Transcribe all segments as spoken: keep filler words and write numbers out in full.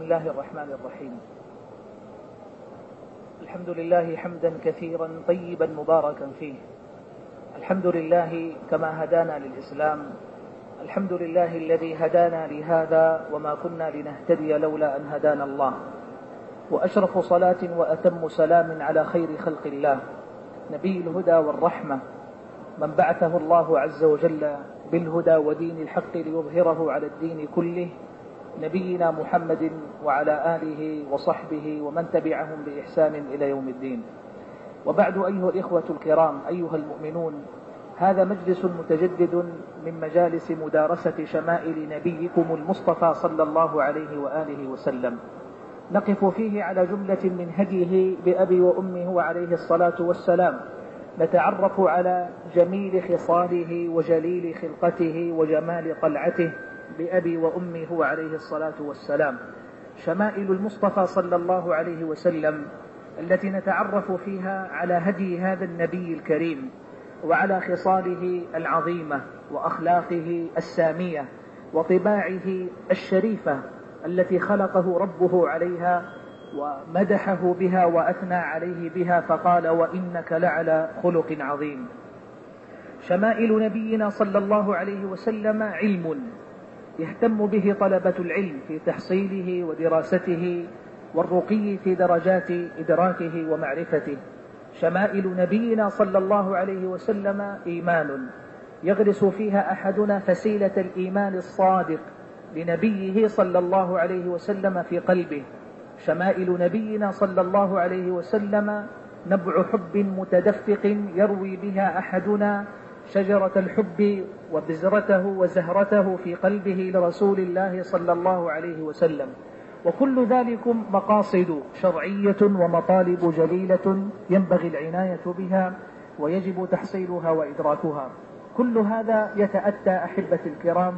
بسم الله الرحمن الرحيم. الحمد لله حمدا كثيرا طيبا مباركا فيه. الحمد لله كما هدانا للإسلام، الحمد لله الذي هدانا لهذا وما كنا لنهتدي لولا أن هدانا الله. وأشرف صلاة وأتم سلام على خير خلق الله، نبي الهدى والرحمة، من بعثه الله عز وجل بالهدى ودين الحق ليظهره على الدين كله، نبينا محمد وعلى آله وصحبه ومن تبعهم بإحسان إلى يوم الدين. وبعد، أيها الإخوة الكرام، أيها المؤمنون، هذا مجلس متجدد من مجالس مدارسة شمائل نبيكم المصطفى صلى الله عليه وآله وسلم، نقف فيه على جملة من هديه بأبي وأمه وعليه الصلاة والسلام، نتعرف على جميل خصاله وجليل خلقته وجمال طلعته بأبي وأمه وعليه الصلاة والسلام. شمائل المصطفى صلى الله عليه وسلم التي نتعرف فيها على هدي هذا النبي الكريم وعلى خصاله العظيمة وأخلاقه السامية وطباعه الشريفة التي خلقه ربه عليها ومدحه بها وأثنى عليه بها، فقال: وإنك لعلى خلق عظيم. شمائل نبينا صلى الله عليه وسلم علم يهتم به طلبة العلم في تحصيله ودراسته والرقي في درجات إدراكه ومعرفته. شمائل نبينا صلى الله عليه وسلم إيمان يغرس فيها أحدنا فسيلة الإيمان الصادق لنبيه صلى الله عليه وسلم في قلبه. شمائل نبينا صلى الله عليه وسلم نبع حب متدفق يروي بها أحدنا شجرة الحب وبذرته وزهرته في قلبه لرسول الله صلى الله عليه وسلم. وكل ذلك مقاصد شرعية ومطالب جليلة ينبغي العناية بها ويجب تحصيلها وإدراكها. كل هذا يتأتى أحبة الكرام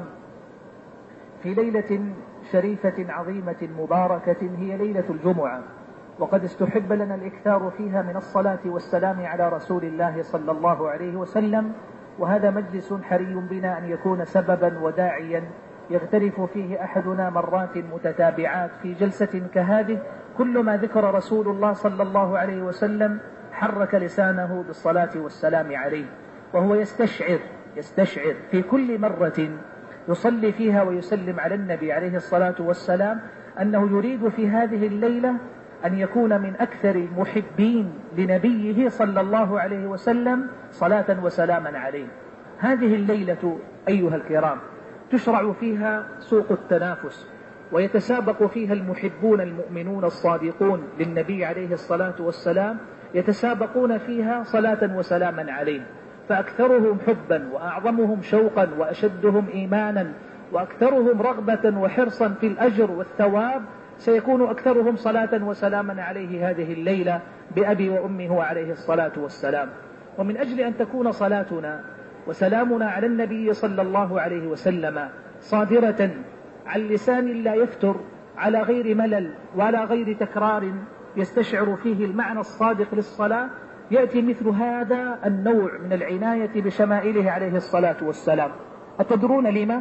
في ليلة شريفة عظيمة مباركة هي ليلة الجمعة، وقد استحب لنا الإكثار فيها من الصلاة والسلام على رسول الله صلى الله عليه وسلم. وهذا مجلس حري بنا أن يكون سببا وداعيا يغترف فيه أحدنا مرات متتابعات في جلسة كهذه كل ما ذكر رسول الله صلى الله عليه وسلم حرك لسانه بالصلاة والسلام عليه، وهو يستشعر يستشعر في كل مرة يصلي فيها ويسلم على النبي عليه الصلاة والسلام أنه يريد في هذه الليلة أن يكون من أكثر المحبين لنبيه صلى الله عليه وسلم صلاة وسلاما عليه. هذه الليلة أيها الكرام تشرع فيها سوق التنافس، ويتسابق فيها المحبون المؤمنون الصادقون للنبي عليه الصلاة والسلام، يتسابقون فيها صلاة وسلاما عليه، فأكثرهم حبا وأعظمهم شوقا وأشدهم إيمانا وأكثرهم رغبة وحرصا في الأجر والثواب سيكون أكثرهم صلاة وسلاما عليه هذه الليلة بأبي وأمه عليه الصلاة والسلام. ومن أجل أن تكون صلاتنا وسلامنا على النبي صلى الله عليه وسلم صادرة عن لسان لا يفتر على غير ملل ولا غير تكرار يستشعر فيه المعنى الصادق للصلاة، يأتي مثل هذا النوع من العناية بشمائله عليه الصلاة والسلام. أتدرون لما؟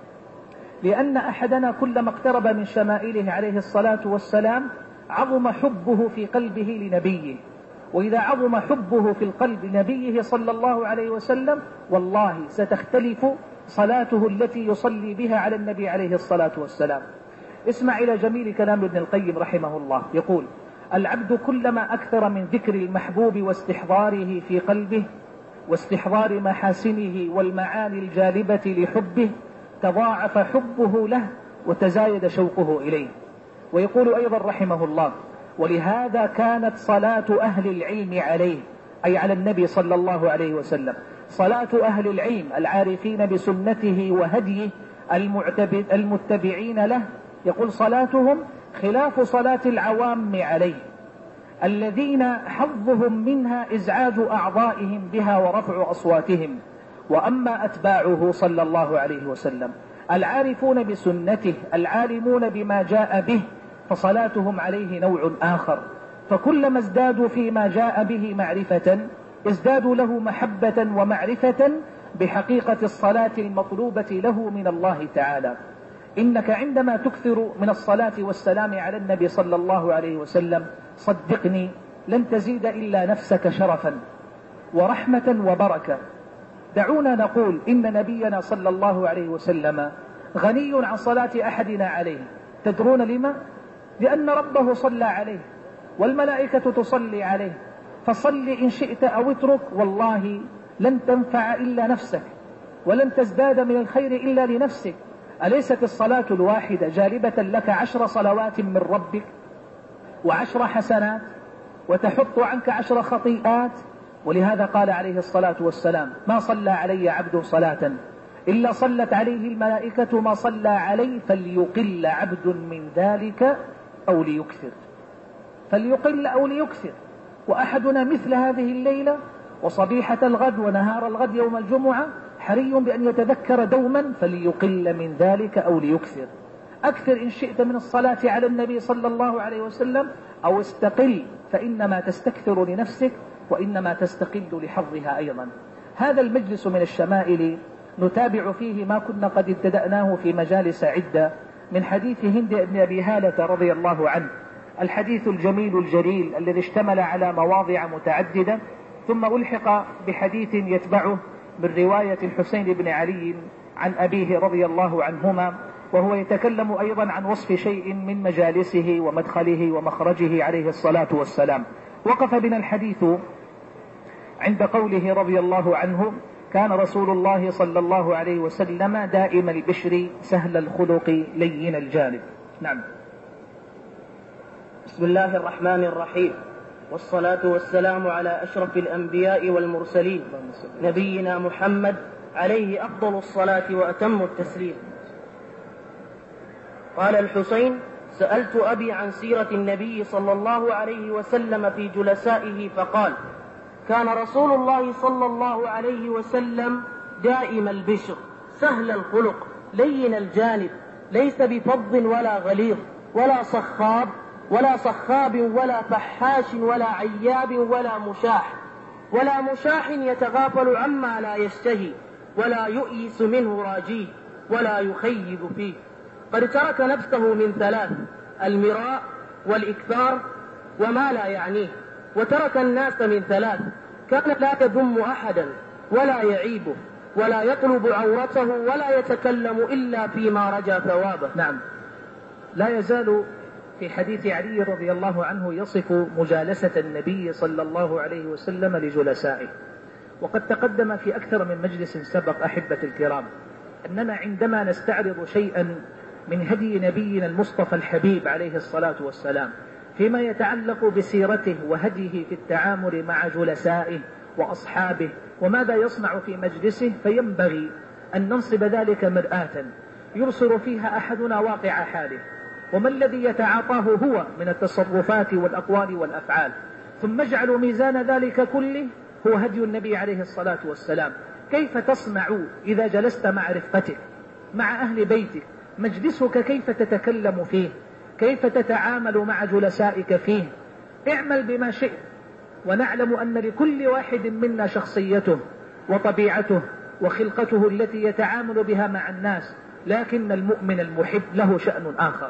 لأن أحدنا كلما اقترب من شمائله عليه الصلاة والسلام عظم حبه في قلبه لنبيه، وإذا عظم حبه في القلب لنبيه صلى الله عليه وسلم والله ستختلف صلاته التي يصلي بها على النبي عليه الصلاة والسلام. اسمع إلى جميل كلام ابن القيم رحمه الله، يقول: العبد كلما أكثر من ذكر المحبوب واستحضاره في قلبه واستحضار محاسنه والمعاني الجالبة لحبه تضاعف حبه له وتزايد شوقه إليه. ويقول أيضا رحمه الله: ولهذا كانت صلاة أهل العلم عليه، أي على النبي صلى الله عليه وسلم، صلاة أهل العلم العارفين بسنته وهديه المتبعين له، يقول صلاتهم خلاف صلاة العوام عليه الذين حظهم منها إزعاج أعضائهم بها ورفع أصواتهم. وأما أتباعه صلى الله عليه وسلم العارفون بسنته العالمون بما جاء به فصلاتهم عليه نوع آخر، فكلما ازدادوا فيما جاء به معرفة ازدادوا له محبة ومعرفة بحقيقة الصلاة المطلوبة له من الله تعالى. إنك عندما تكثر من الصلاة والسلام على النبي صلى الله عليه وسلم صدقني لن تزيد إلا نفسك شرفا ورحمة وبركة. دعونا نقول إن نبينا صلى الله عليه وسلم غني عن صلاة أحدنا عليه. تدرون لما؟ لأن ربه صلى عليه والملائكة تصلي عليه، فصل إن شئت أو اترك، والله لن تنفع إلا نفسك ولن تزداد من الخير إلا لنفسك. أليست الصلاة الواحدة جالبة لك عشر صلوات من ربك وعشر حسنات وتحط عنك عشر خطيئات؟ ولهذا قال عليه الصلاة والسلام: ما صلى علي عبد صلاة إلا صلت عليه الملائكة ما صلى علي، فليقل عبد من ذلك أو ليكثر. فليقل أو ليكثر. وأحدنا مثل هذه الليلة وصبيحة الغد ونهار الغد يوم الجمعة حري بأن يتذكر دوما فليقل من ذلك أو ليكثر. أكثر إن شئت من الصلاة على النبي صلى الله عليه وسلم، أو استقل، فإنما تستكثر لنفسك وإنما تستقل لحظها أيضا. هذا المجلس من الشمائل نتابع فيه ما كنا قد ابتدأناه في مجالس عدة من حديث هند بن أبي هالة رضي الله عنه، الحديث الجميل الجليل الذي اشتمل على مواضع متعددة، ثم ألحق بحديث يتبعه من رواية الحسين بن علي عن أبيه رضي الله عنهما، وهو يتكلم أيضا عن وصف شيء من مجالسه ومدخله ومخرجه عليه الصلاة والسلام. وقف بنا الحديث عند قوله رضي الله عنه: كان رسول الله صلى الله عليه وسلم دائم البشر سهل الخلق لين الجانب. نعم. بسم الله الرحمن الرحيم، والصلاة والسلام على أشرف الأنبياء والمرسلين نبينا محمد عليه أفضل الصلاة وأتم التسليم. قال الحسين: سألت أبي عن سيرة النبي صلى الله عليه وسلم في جلسائه فقال: كان رسول الله صلى الله عليه وسلم دائم البشر سهل الخلق لين الجانب، ليس بفظ ولا غليظ ولا صخاب ولا صخاب ولا فحاش ولا عياب ولا مشاح ولا مشاح يتغافل عما لا يشتهي ولا يؤيس منه راجيه ولا يخيب فيه. قد ترك نفسه من ثلاث: المراء والإكثار وما لا يعنيه. وترك الناس من ثلاث: كان لا يذم أحدا ولا يعيبه ولا يطلب عورته ولا يتكلم إلا فيما رجا ثوابه. نعم. لا يزال في حديث علي رضي الله عنه يصف مجالسة النبي صلى الله عليه وسلم لجلسائه. وقد تقدم في أكثر من مجلس سبق أحبة الكرام أننا عندما نستعرض شيئا من هدي نبينا المصطفى الحبيب عليه الصلاة والسلام فيما يتعلق بسيرته وهديه في التعامل مع جلسائه وأصحابه وماذا يصنع في مجلسه، فينبغي أن ننصب ذلك مرآة يبصر فيها أحدنا واقع حاله وما الذي يتعاطاه هو من التصرفات والأقوال والأفعال، ثم اجعلوا ميزان ذلك كله هو هدي النبي عليه الصلاة والسلام. كيف تصنع إذا جلست مع رفقتك مع أهل بيتك؟ مجلسك كيف تتكلم فيه؟ كيف تتعامل مع جلسائك فيه؟ اعمل بما شئت، ونعلم أن لكل واحد منا شخصيته وطبيعته وخلقته التي يتعامل بها مع الناس، لكن المؤمن المحب له شأن آخر،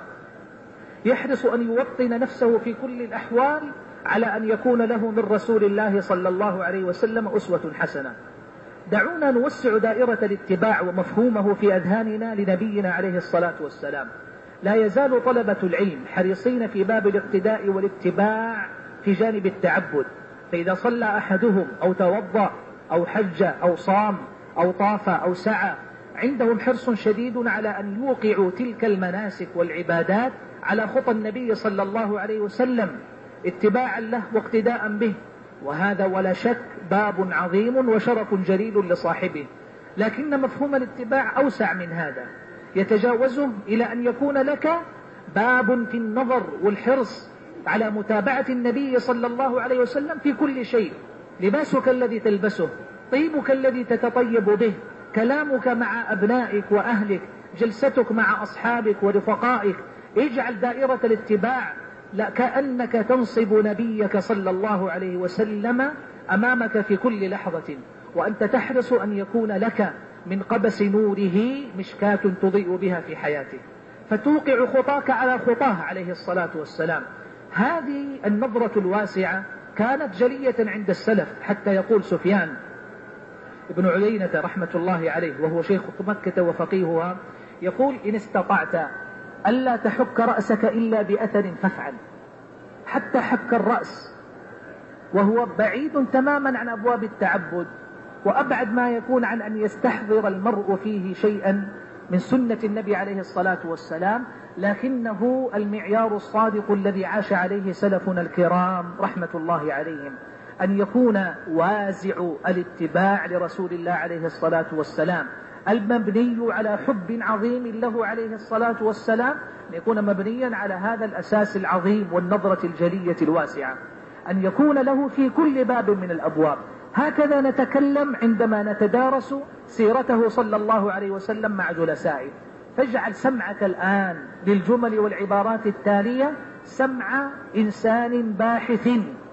يحرص أن يوطن نفسه في كل الأحوال على أن يكون له من رسول الله صلى الله عليه وسلم أسوة حسنة. دعونا نوسع دائرة الاتباع ومفهومه في أذهاننا لنبينا عليه الصلاة والسلام. لا يزال طلبة العلم حريصين في باب الاقتداء والاتباع في جانب التعبد، فإذا صلى أحدهم أو توضأ أو حج أو صام أو طاف أو سعى عندهم حرص شديد على أن يوقعوا تلك المناسك والعبادات على خطى النبي صلى الله عليه وسلم اتباعا له واقتداء به، وهذا ولا شك باب عظيم وشرف جليل لصاحبه. لكن مفهوم الاتباع أوسع من هذا، يتجاوزه إلى أن يكون لك باب في النظر والحرص على متابعة النبي صلى الله عليه وسلم في كل شيء. لباسك الذي تلبسه، طيبك الذي تتطيب به، كلامك مع أبنائك وأهلك، جلستك مع أصحابك ورفقائك، اجعل دائرة الاتباع لا كأنك تنصب نبيك صلى الله عليه وسلم أمامك في كل لحظة، وأنت تحرص أن يكون لك من قبس نوره مشكاة تضيء بها في حياتك. فتوقع خطاك على خطاه عليه الصلاة والسلام. هذه النظرة الواسعة كانت جلية عند السلف، حتى يقول سفيان ابن عيينة رحمة الله عليه وهو شيخ مكة وفقيهها، يقول: إن استطعت ألا تحك رأسك إلا بأثر فافعل. حتى حك الرأس وهو بعيد تماما عن أبواب التعبد، وأبعد ما يكون عن أن يستحضر المرء فيه شيئا من سنة النبي عليه الصلاة والسلام، لكنه المعيار الصادق الذي عاش عليه سلفنا الكرام رحمة الله عليهم، أن يكون وازع الاتباع لرسول الله عليه الصلاة والسلام المبني على حب عظيم له عليه الصلاة والسلام، أن يكون مبنيا على هذا الأساس العظيم والنظرة الجلية الواسعة، أن يكون له في كل باب من الأبواب. هكذا نتكلم عندما نتدارس سيرته صلى الله عليه وسلم مع جلسائه. فاجعل سمعك الآن للجمل والعبارات التالية سمع إنسان باحث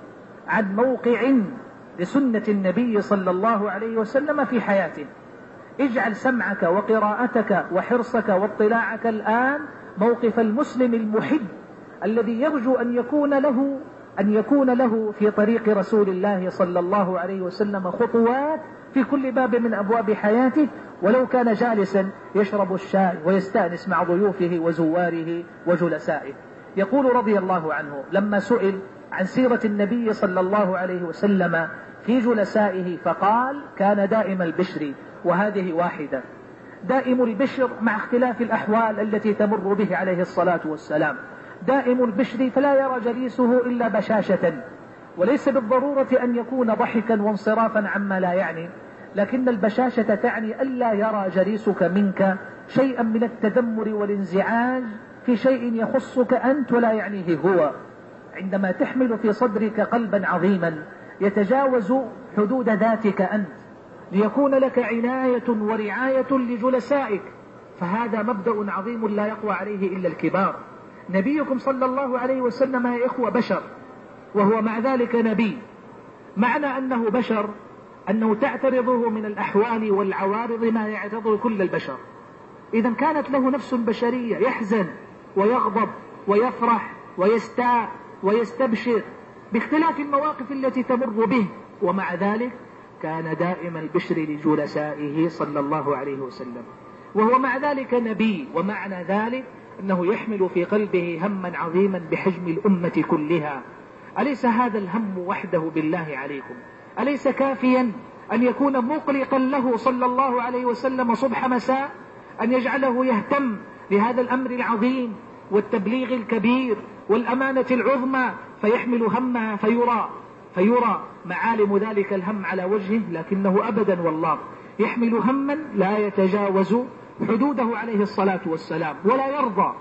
عن موقع لسنة النبي صلى الله عليه وسلم في حياته. اجعل سمعك وقراءتك وحرصك واطلاعك الآن موقف المسلم المحب الذي يرجو أن يكون له أن يكون له في طريق رسول الله صلى الله عليه وسلم خطوات في كل باب من أبواب حياته، ولو كان جالسا يشرب الشاي ويستأنس مع ضيوفه وزواره وجلسائه. يقول رضي الله عنه لما سئل عن سيرة النبي صلى الله عليه وسلم في جلسائه فقال: كان دائم البشر، وهذه واحدة. دائم البشر مع اختلاف الأحوال التي تمر به عليه الصلاة والسلام. دائم البشر فلا يرى جليسه إلا بشاشة، وليس بالضرورة أن يكون ضحكا وانصرافا عما لا يعني، لكن البشاشة تعني ألا يرى جليسك منك شيئا من التذمر والانزعاج في شيء يخصك أنت ولا يعنيه هو. عندما تحمل في صدرك قلبا عظيما يتجاوز حدود ذاتك أنت ليكون لك عناية ورعاية لجلسائك، فهذا مبدأ عظيم لا يقوى عليه إلا الكبار. نبيكم صلى الله عليه وسلم يا إخوة بشر، وهو مع ذلك نبي. معنى أنه بشر أنه تعترضه من الأحوال والعوارض ما يعترضه كل البشر. إذا كانت له نفس بشرية، يحزن ويغضب ويفرح ويستاء ويستبشر باختلاف المواقف التي تمر به، ومع ذلك كان دائم البشر لجلسائه صلى الله عليه وسلم، وهو مع ذلك نبي. ومعنى ذلك أنه يحمل في قلبه هما عظيما بحجم الأمة كلها. أليس هذا الهم وحده بالله عليكم أليس كافيا أن يكون مقلقا له صلى الله عليه وسلم صبح مساء، أن يجعله يهتم لهذا الأمر العظيم والتبليغ الكبير والأمانة العظمى، فيحمل همها فيرى فيرى معالم ذلك الهم على وجهه، لكنه أبدا والله يحمل هما لا يتجاوز حدوده عليه الصلاة والسلام، ولا يرضى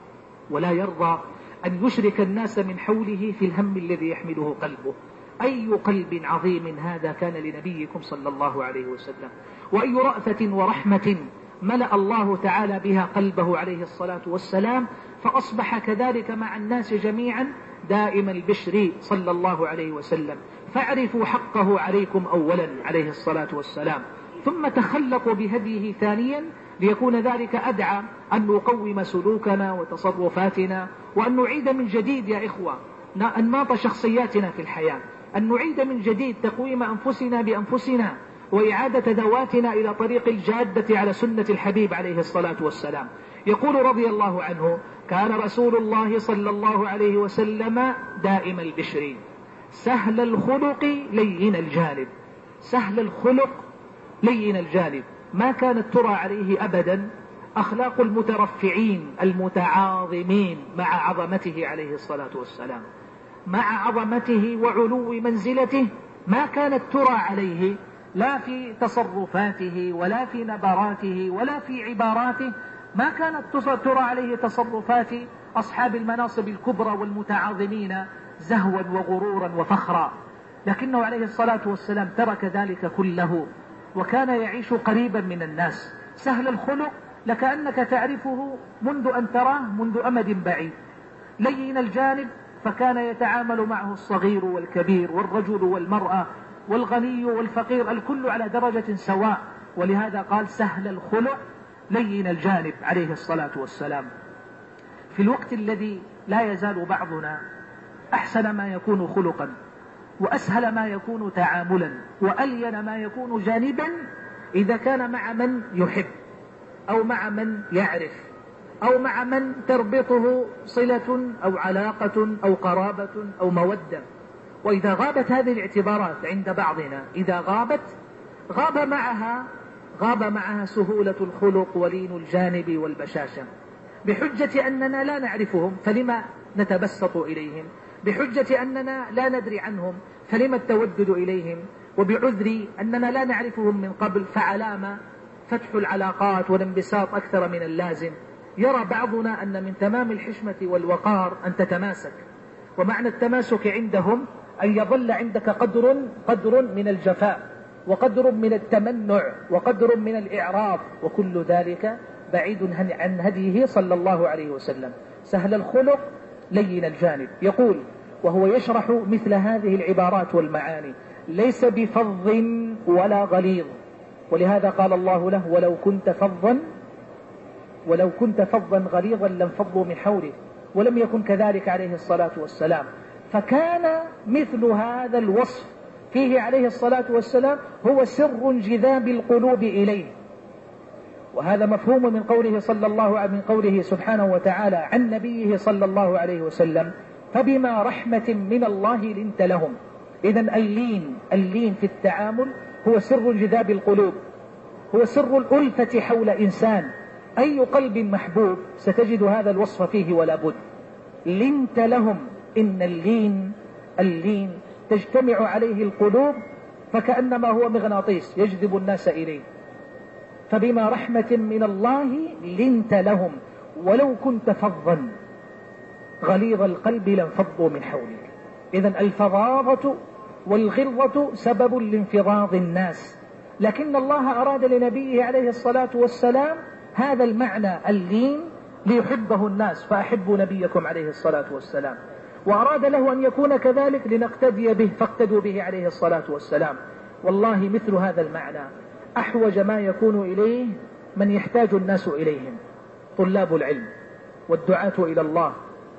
ولا يرضى أن يشرك الناس من حوله في الهم الذي يحمله قلبه. أي قلب عظيم هذا كان لنبيكم صلى الله عليه وسلم، وأي رأفة ورحمة ملأ الله تعالى بها قلبه عليه الصلاة والسلام، فأصبح كذلك مع الناس جميعا دائم البشر صلى الله عليه وسلم. فاعرفوا حقه عليكم أولا عليه الصلاة والسلام، ثم تخلقوا بهديه ثانيا، ليكون ذلك أدعى أن نقوم سلوكنا وتصرفاتنا، وأن نعيد من جديد يا إخوة أنماط شخصياتنا في الحياة، أن نعيد من جديد تقويم أنفسنا بأنفسنا، وإعادة ذواتنا إلى طريق الجادة على سنة الحبيب عليه الصلاة والسلام. يقول رضي الله عنه: كان رسول الله صلى الله عليه وسلم دائم البشر سهل الخلق لين الجانب. سهل الخلق لين الجانب، ما كانت ترى عليه أبدا أخلاق المترفعين المتعاظمين مع عظمته عليه الصلاة والسلام. مع عظمته وعلو منزلته ما كانت ترى عليه لا في تصرفاته ولا في نبراته ولا في عباراته، ما كانت ترى عليه تصرفات أصحاب المناصب الكبرى والمتعاظمين زهوا وغرورا وفخرا، لكنه عليه الصلاة والسلام ترك ذلك كله وكان يعيش قريبا من الناس. سهل الخلق لكأنك تعرفه منذ أن تراه منذ أمد بعيد. لين الجانب فكان يتعامل معه الصغير والكبير والرجل والمرأة والغني والفقير، الكل على درجة سواء، ولهذا قال سهل الخلق لين الجانب عليه الصلاة والسلام. في الوقت الذي لا يزال بعضنا أحسن ما يكون خلقا وأسهل ما يكون تعاملا وألين ما يكون جانبا إذا كان مع من يحب أو مع من يعرف أو مع من تربطه صلة أو علاقة أو قرابة أو مودة. وإذا غابت هذه الاعتبارات عند بعضنا، إذا غابت غاب معها غاب معها سهولة الخلق ولين الجانب والبشاشة، بحجة أننا لا نعرفهم فلما نتبسط إليهم، بحجة أننا لا ندري عنهم فلما التودد إليهم، وبعذر أننا لا نعرفهم من قبل فعلام فتح العلاقات والانبساط أكثر من اللازم. يرى بعضنا أن من تمام الحشمة والوقار أن تتماسك، ومعنى التماسك عندهم أن يظل عندك قدر قدر من الجفاء وقدر من التمنع وقدر من الإعراض، وكل ذلك بعيد عن هديه صلى الله عليه وسلم. سهل الخلق لين الجانب. يقول وهو يشرح مثل هذه العبارات والمعاني: ليس بفظ ولا غليظ، ولهذا قال الله له: ولو كنت فظا ولو كنت فظا غليظا لانفضوا من حولك، ولم يكن كذلك عليه الصلاة والسلام. فكان مثل هذا الوصف فيه عليه الصلاة والسلام هو سر انجذاب القلوب إليه، وهذا مفهوم من قوله صلى الله عليه من قوله سبحانه وتعالى عن نبيه صلى الله عليه وسلم: فبما رحمة من الله لنت لهم. إذن اللين اللين في التعامل هو سر انجذاب القلوب، هو سر الألفة حول إنسان. أي قلب محبوب ستجد هذا الوصف فيه ولا بد. لنت لهم، إن اللين اللين تجتمع عليه القلوب فكأنما هو مغناطيس يجذب الناس إليه. فبما رحمة من الله لنت لهم ولو كنت فظا غليظ القلب لانفضوا من حولك. إذن الفظاظة والغلظة سبب لانفضاض الناس، لكن الله أراد لنبيه عليه الصلاة والسلام هذا المعنى اللين ليحبه الناس، فأحبوا نبيكم عليه الصلاة والسلام، وأراد له أن يكون كذلك لنقتدي به فاقتدوا به عليه الصلاة والسلام. والله مثل هذا المعنى أحوج ما يكون إليه من يحتاج الناس إليهم، طلاب العلم والدعاة إلى الله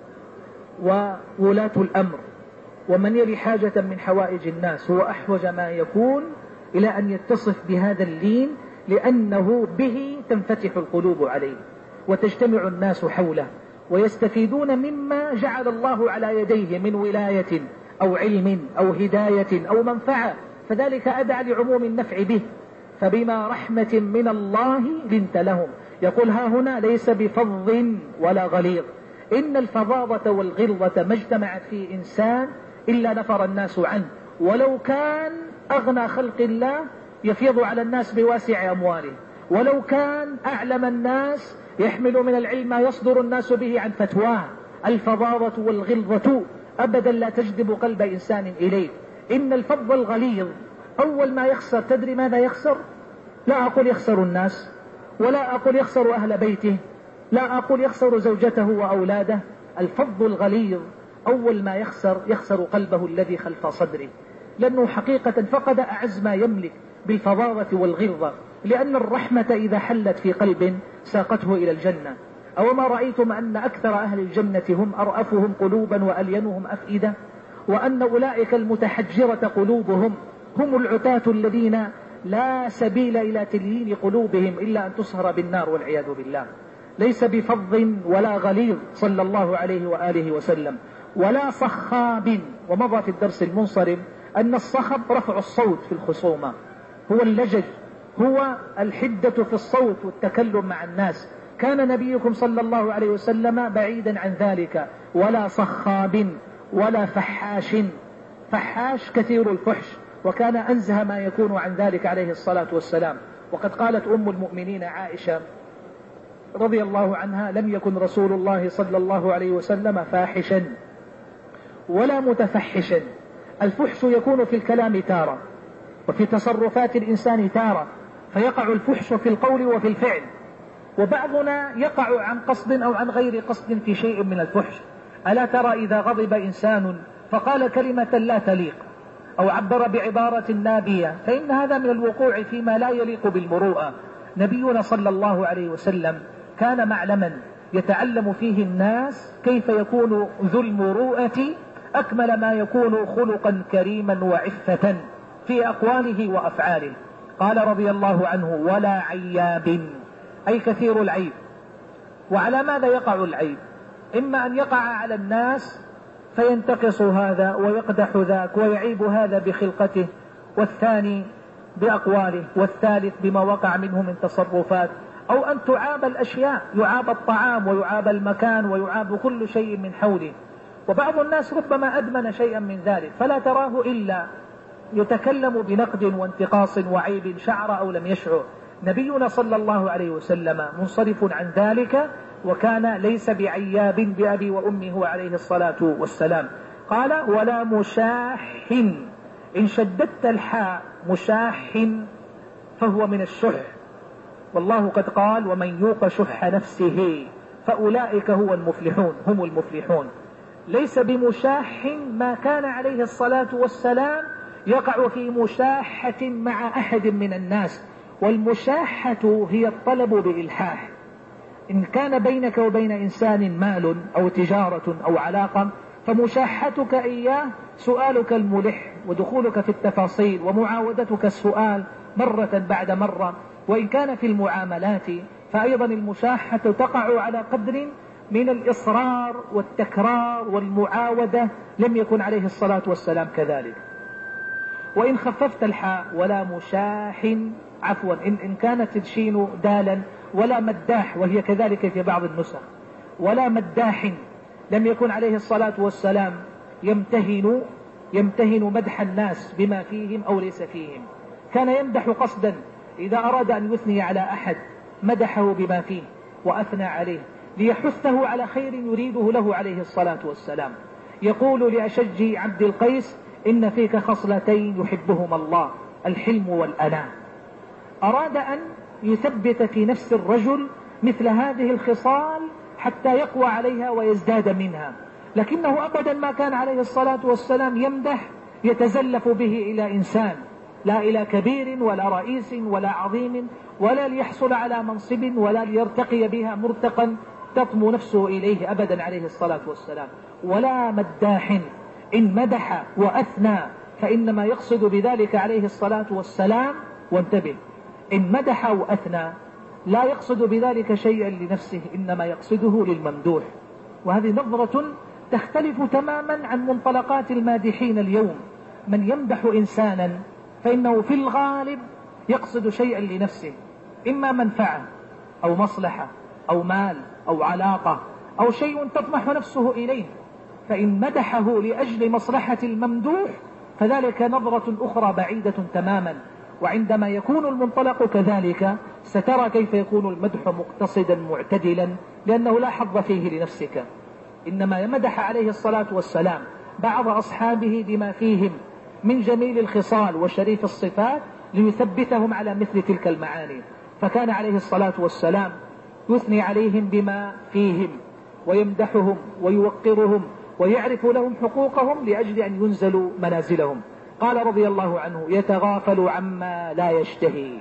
وولاة الأمر ومن يلي حاجة من حوائج الناس، هو أحوج ما يكون إلى أن يتصف بهذا اللين، لأنه به تنفتح القلوب عليه وتجتمع الناس حوله ويستفيدون مما جعل الله على يديه من ولاية أو علم أو هداية أو منفعة، فذلك أدعى لعموم النفع به. فبما رحمة من الله لنت لهم. يقول ها هنا ليس بفظ ولا غليظ. إن الفظاظة والغلظة ما اجتمعت في إنسان إلا نفر الناس عنه، ولو كان أغنى خلق الله يفيض على الناس بواسع أمواله، ولو كان أعلم الناس يحمل من العلم ما يصدر الناس به عن فتواه. الفظاظة والغلظة أبدا لا تجذب قلب إنسان إليه. إن الفظ الغليظ أول ما يخسر، تدري ماذا يخسر؟ لا أقول يخسر الناس، ولا أقول يخسر أهل بيته، لا أقول يخسر زوجته وأولاده. الفظ الغليظ أول ما يخسر يخسر قلبه الذي خلف صدره، لأنه حقيقة فقد أعز ما يملك بالفظاظة والغلظة، لأن الرحمة إذا حلت في قلب ساقته إلى الجنة. أو ما رأيتم أن أكثر أهل الجنة هم أرأفهم قلوبا وألينهم أفئدة، وأن أولئك المتحجرة قلوبهم هم العتاة الذين لا سبيل إلى تليين قلوبهم إلا أن تصهر بالنار والعياذ بالله. ليس بفظ ولا غليظ صلى الله عليه وآله وسلم، ولا صخاب. ومضى في الدرس المنصرم أن الصخب رفع الصوت في الخصومة، هو اللجج، هو الحدة في الصوت والتكلم مع الناس. كان نبيكم صلى الله عليه وسلم بعيدا عن ذلك. ولا صخاب ولا فحاش. فحاش كثير الفحش، وكان أنزه ما يكون عن ذلك عليه الصلاة والسلام. وقد قالت أم المؤمنين عائشة رضي الله عنها: لم يكن رسول الله صلى الله عليه وسلم فاحشا ولا متفحشا. الفحش يكون في الكلام تارة، وفي تصرفات الإنسان تارة، فيقع الفحش في القول وفي الفعل، وبعضنا يقع عن قصد أو عن غير قصد في شيء من الفحش. ألا ترى إذا غضب إنسان فقال كلمة لا تليق أو عبر بعبارة نابية، فإن هذا من الوقوع فيما لا يليق بالمروءة. نبينا صلى الله عليه وسلم كان معلما يتعلم فيه الناس كيف يكون ذو المروءة أكمل ما يكون خلقا كريما وعفة في أقواله وأفعاله. قال رضي الله عنه: ولا عياب، أي كثير العيب. وعلى ماذا يقع العيب؟ إما أن يقع على الناس فينتقص هذا ويقدح ذاك ويعيب هذا بخلقته، والثاني بأقواله، والثالث بما وقع منه من تصرفات، أو أن تعاب الأشياء، يعاب الطعام ويعاب المكان ويعاب كل شيء من حوله. وبعض الناس ربما أدمن شيئا من ذلك فلا تراه إلا يتكلم بنقد وانتقاص وعيب شعر أو لم يشعر. نبينا صلى الله عليه وسلم منصرف عن ذلك، وكان ليس بعياب بأبي وأمه عليه الصلاة والسلام. قال: ولا مشاح، إن شددت الحاء مشاح فهو من الشح، والله قد قال: ومن يوق شح نفسه فأولئك هو المفلحون هم المفلحون. ليس بمشاح ما كان عليه الصلاة والسلام يقع في مشاحة مع أحد من الناس، والمشاحة هي الطلب بإلحاح. إن كان بينك وبين إنسان مال أو تجارة أو علاقة، فمشاحتك إياه سؤالك الملح ودخولك في التفاصيل ومعاودتك السؤال مرة بعد مرة. وإن كان في المعاملات فأيضا المشاحة تقع على قدر من الإصرار والتكرار والمعاودة، لم يكن عليه الصلاة والسلام كذلك. وإن خففت الحاء ولا مشاح، عفوا إن, إن كانت الشين دالا، ولا مداح، وهي كذلك في بعض النسخ، ولا مداح، لم يكن عليه الصلاة والسلام يمتهن يمتهن مدح الناس بما فيهم أو ليس فيهم. كان يمدح قصدا، إذا أراد أن يثني على أحد مدحه بما فيه وأثنى عليه ليحثه على خير يريده له عليه الصلاة والسلام. يقول لأشج عبد القيس: إن فيك خصلتين يحبهما الله، الحلم والأناة. أراد أن يثبت في نفس الرجل مثل هذه الخصال حتى يقوى عليها ويزداد منها، لكنه أبدا ما كان عليه الصلاة والسلام يمدح يتزلف به إلى إنسان، لا إلى كبير ولا رئيس ولا عظيم، ولا ليحصل على منصب ولا ليرتقي بها مرتقا تطمو نفسه إليه أبدا عليه الصلاة والسلام. ولا مداح، إن مدح وأثنى فإنما يقصد بذلك عليه الصلاة والسلام، وانتبه، إن مدح وأثنى لا يقصد بذلك شيئا لنفسه، إنما يقصده للممدوح. وهذه نظرة تختلف تماما عن منطلقات المادحين اليوم. من يمدح إنسانا فإنه في الغالب يقصد شيئا لنفسه، إما منفعة أو مصلحة أو مال أو علاقة أو شيء تطمح نفسه إليه، فإن مدحه لأجل مصلحة الممدوح فذلك نظرة أخرى بعيدة تماما. وعندما يكون المنطلق كذلك سترى كيف يكون المدح مقتصدا معتدلا، لأنه لا حظ فيه لنفسك. إنما يمدح عليه الصلاة والسلام بعض أصحابه بما فيهم من جميل الخصال وشريف الصفات ليثبتهم على مثل تلك المعاني. فكان عليه الصلاة والسلام يثني عليهم بما فيهم ويمدحهم ويوقرهم ويعرف لهم حقوقهم لأجل أن ينزلوا منازلهم. قال رضي الله عنه: يتغافل عما لا يشتهي،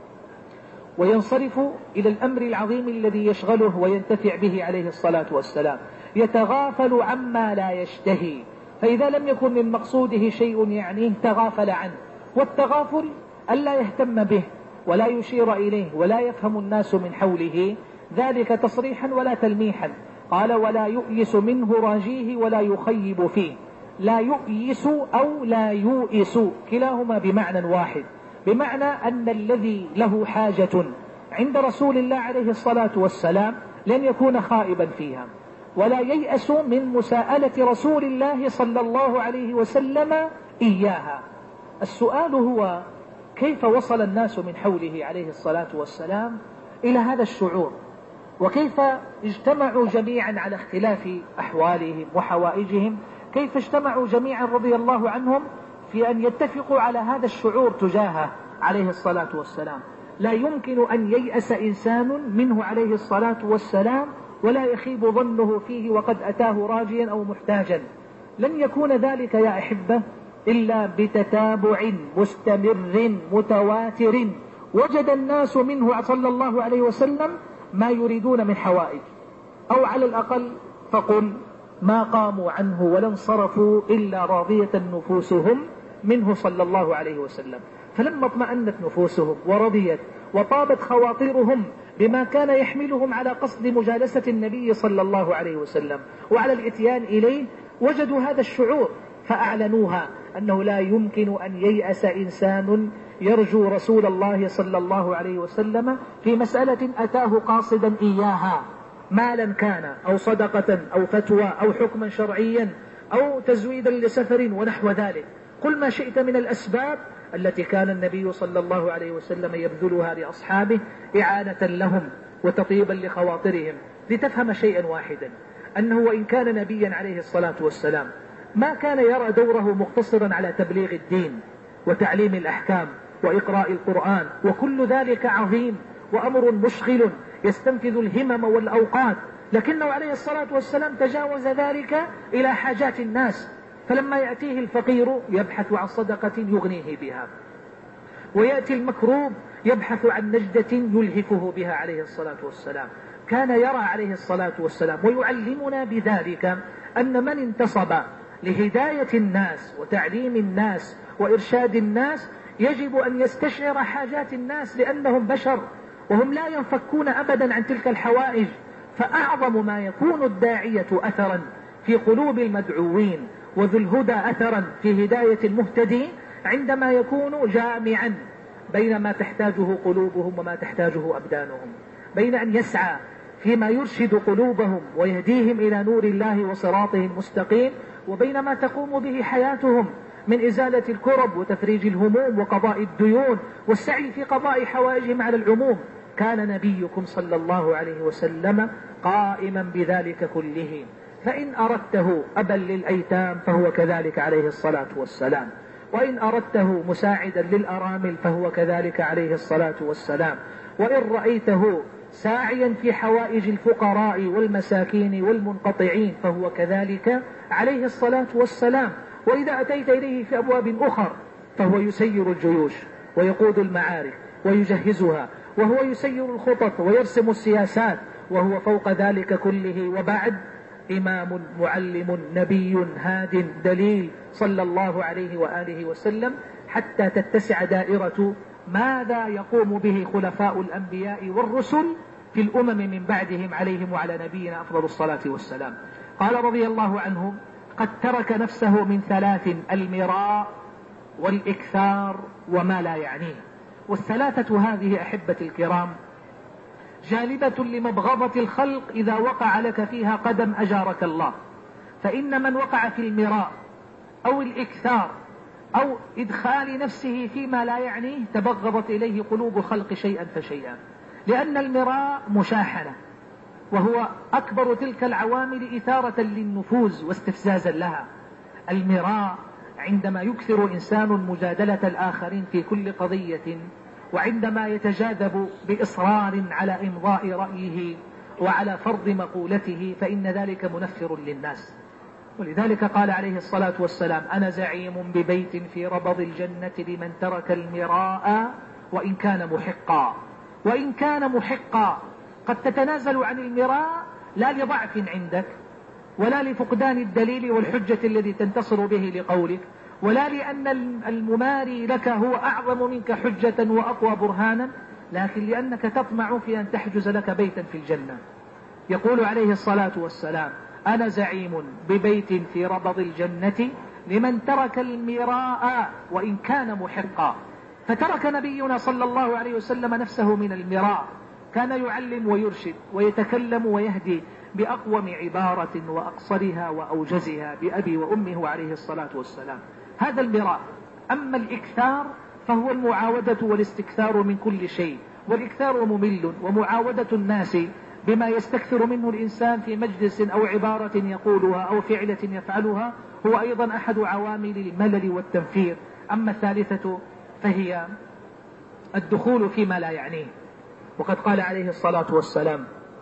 وينصرف إلى الأمر العظيم الذي يشغله وينتفع به عليه الصلاة والسلام. يتغافل عما لا يشتهي، فإذا لم يكن من مقصوده شيء يعنيه تغافل عنه. والتغافل ألا يهتم به ولا يشير إليه ولا يفهم الناس من حوله ذلك تصريحا ولا تلميحا. قال: ولا يؤيس منه راجيه ولا يخيب فيه. لا يؤيس أو لا يؤيس كلاهما بمعنى واحد، بمعنى أن الذي له حاجة عند رسول الله عليه الصلاة والسلام لن يكون خائبا فيها، ولا ييأس من مساءلة رسول الله صلى الله عليه وسلم إياها. السؤال هو: كيف وصل الناس من حوله عليه الصلاة والسلام إلى هذا الشعور؟ وكيف اجتمعوا جميعا على اختلاف أحوالهم وحوائجهم؟ كيف اجتمعوا جميعا رضي الله عنهم في أن يتفقوا على هذا الشعور تجاهه عليه الصلاة والسلام؟ لا يمكن أن ييأس إنسان منه عليه الصلاة والسلام ولا يخيب ظنه فيه وقد أتاه راجيا أو محتاجا. لن يكون ذلك يا أحبة إلا بتتابع مستمر متواتر وجد الناس منه صلى الله عليه وسلم ما يريدون من حوائج. أو على الأقل فقل ما قاموا عنه ولا انصرفوا إلا راضية نفوسهم منه صلى الله عليه وسلم. فلما اطمأنت نفوسهم ورضيت وطابت خواطرهم بما كان يحملهم على قصد مجالسة النبي صلى الله عليه وسلم وعلى الاتيان إليه، وجدوا هذا الشعور فأعلنوها، أنه لا يمكن أن ييأس إنسان يرجو رسول الله صلى الله عليه وسلم في مسألة أتاه قاصدا إياها، مالا كان أو صدقة أو فتوى أو حكما شرعيا أو تزويدا لسفر ونحو ذلك. قل ما شئت من الأسباب التي كان النبي صلى الله عليه وسلم يبذلها لأصحابه إعانة لهم وتطيبا لخواطرهم، لتفهم شيئا واحدا، أنه وإن كان نبيا عليه الصلاة والسلام ما كان يرى دوره مقتصرا على تبليغ الدين وتعليم الأحكام وإقراء القرآن، وكل ذلك عظيم وأمر مشغل يستنفذ الهمم والأوقات، لكنه عليه الصلاة والسلام تجاوز ذلك إلى حاجات الناس. فلما يأتيه الفقير يبحث عن صدقة يغنيه بها، ويأتي المكروب يبحث عن نجدة يلهفه بها عليه الصلاة والسلام. كان يرى عليه الصلاة والسلام ويعلمنا بذلك أن من انتصب لهداية الناس وتعليم الناس وإرشاد الناس يجب أن يستشعر حاجات الناس، لأنهم بشر وهم لا ينفكون أبدا عن تلك الحوائج. فأعظم ما يكون الداعية أثرا في قلوب المدعوين وذو الهدى أثرا في هداية المهتدين عندما يكون جامعا بين ما تحتاجه قلوبهم وما تحتاجه أبدانهم، بين أن يسعى فيما يرشد قلوبهم ويهديهم إلى نور الله وصراطه المستقيم، وبين ما تقوم به حياتهم من إزالة الكرب وتفريج الهموم وقضاء الديون والسعي في قضاء حوائجهم على العموم. كان نبيكم صلى الله عليه وسلم قائما بذلك كله. فإن أردته أبا للأيتام فهو كذلك عليه الصلاة والسلام، وإن أردته مساعدا للأرامل فهو كذلك عليه الصلاة والسلام، وإن رأيته ساعيا في حوائج الفقراء والمساكين والمنقطعين فهو كذلك عليه الصلاة والسلام. وإذا أتيت إليه في أبواب أخر فهو يسير الجيوش ويقود المعارك ويجهزها، وهو يسير الخطط ويرسم السياسات، وهو فوق ذلك كله وبعد إمام معلم نبي هاد دليل صلى الله عليه وآله وسلم، حتى تتسع دائرة ماذا يقوم به خلفاء الأنبياء والرسل في الأمم من بعدهم عليهم وعلى نبينا أفضل الصلاة والسلام. قال رضي الله عنه: قد ترك نفسه من ثلاث: المراء والإكثار وما لا يعنيه. والثلاثة هذه أحبة الكرام جالبة لمبغضة الخلق إذا وقع لك فيها قدم أجارك الله. فإن من وقع في المراء أو الإكثار أو إدخال نفسه فيما لا يعنيه تبغضت إليه قلوب الخلق شيئا فشيئا، لأن المراء مشاحنة، وهو أكبر تلك العوامل إثارة للنفوذ واستفزازا لها. المراء عندما يكثر إنسان مجادلة الآخرين في كل قضية، وعندما يتجاذب بإصرار على إمضاء رأيه وعلى فرض مقولته، فإن ذلك منفر للناس. ولذلك قال عليه الصلاة والسلام: أنا زعيم ببيت في ربض الجنة لمن ترك المراء وإن كان محقا. وإن كان محقا قد تتنازل عن المراء لا لضعف عندك، ولا لفقدان الدليل والحجة الذي تنتصر به لقولك، ولا لأن المماري لك هو أعظم منك حجة وأقوى برهانا، لكن لأنك تطمع في أن تحجز لك بيتا في الجنة. يقول عليه الصلاة والسلام: أنا زعيم ببيت في ربض الجنة لمن ترك المراء وإن كان محقا. فترك نبينا صلى الله عليه وسلم نفسه من المراء، كان يعلم ويرشد ويتكلم ويهدي بأقوم عبارة وأقصرها وأوجزها بأبي وأمه عليه الصلاة والسلام. هذا المراء. أما الإكثار فهو المعاودة والاستكثار من كل شيء، والإكثار ممل، ومعاودة الناس بما يستكثر منه الإنسان في مجلس أو عبارة يقولها أو فعلة يفعلها هو أيضا أحد عوامل الملل والتنفير. أما الثالثة فهي الدخول فيما لا يعنيه. وقد قال عليه الصلاة والسلام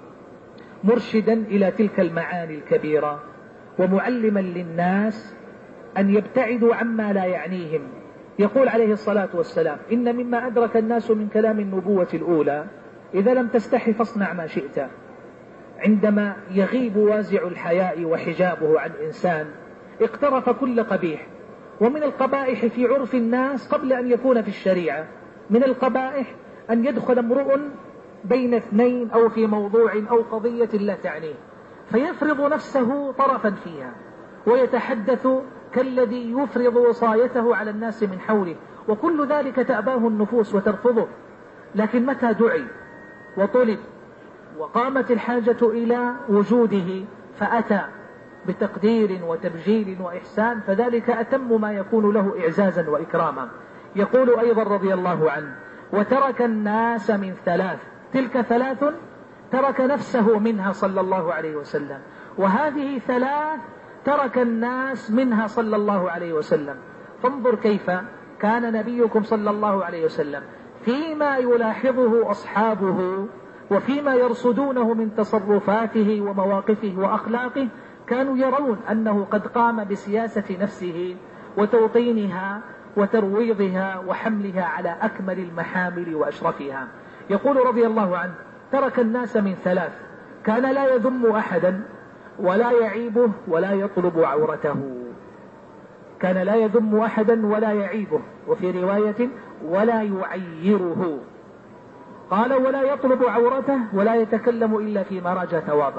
مرشدا إلى تلك المعاني الكبيرة ومعلما للناس أن يبتعدوا عما لا يعنيهم. يقول عليه الصلاة والسلام: إن مما أدرك الناس من كلام النبوة الأولى: إذا لم تستحي فاصنع ما شئت. عندما يغيب وازع الحياء وحجابه عن إنسان اقترف كل قبيح. ومن القبائح في عرف الناس قبل أن يكون في الشريعة، من القبائح أن يدخل امرؤ بين اثنين أو في موضوع أو قضية لا تعنيه فيفرض نفسه طرفا فيها ويتحدث كالذي يفرض وصايته على الناس من حوله، وكل ذلك تأباه النفوس وترفضه. لكن متى دعي وطلب وقامت الحاجة إلى وجوده فأتى بتقدير وتبجيل وإحسان، فذلك أتم ما يكون له إعزازا وإكراما. يقول أيضا رضي الله عنه: وترك الناس من ثلاث، تلك ثلاث ترك نفسه منها صلى الله عليه وسلم، وهذه ثلاث ترك الناس منها صلى الله عليه وسلم. فانظر كيف كان نبيكم صلى الله عليه وسلم فيما يلاحظه أصحابه وفيما يرصدونه من تصرفاته ومواقفه وأخلاقه كانوا يرون أنه قد قام بسياسة نفسه وتوطينها وترويضها وحملها على أكمل المحامل وأشرفها. يقول رضي الله عنه: ترك الناس من ثلاث، كان لا يذم أحدا ولا يعيبه ولا يطلب عورته. كان لا يذم أحدا ولا يعيبه، وفي رواية ولا يعيره. قال: ولا يطلب عورته ولا يتكلم إلا فيما رجى ثوابه.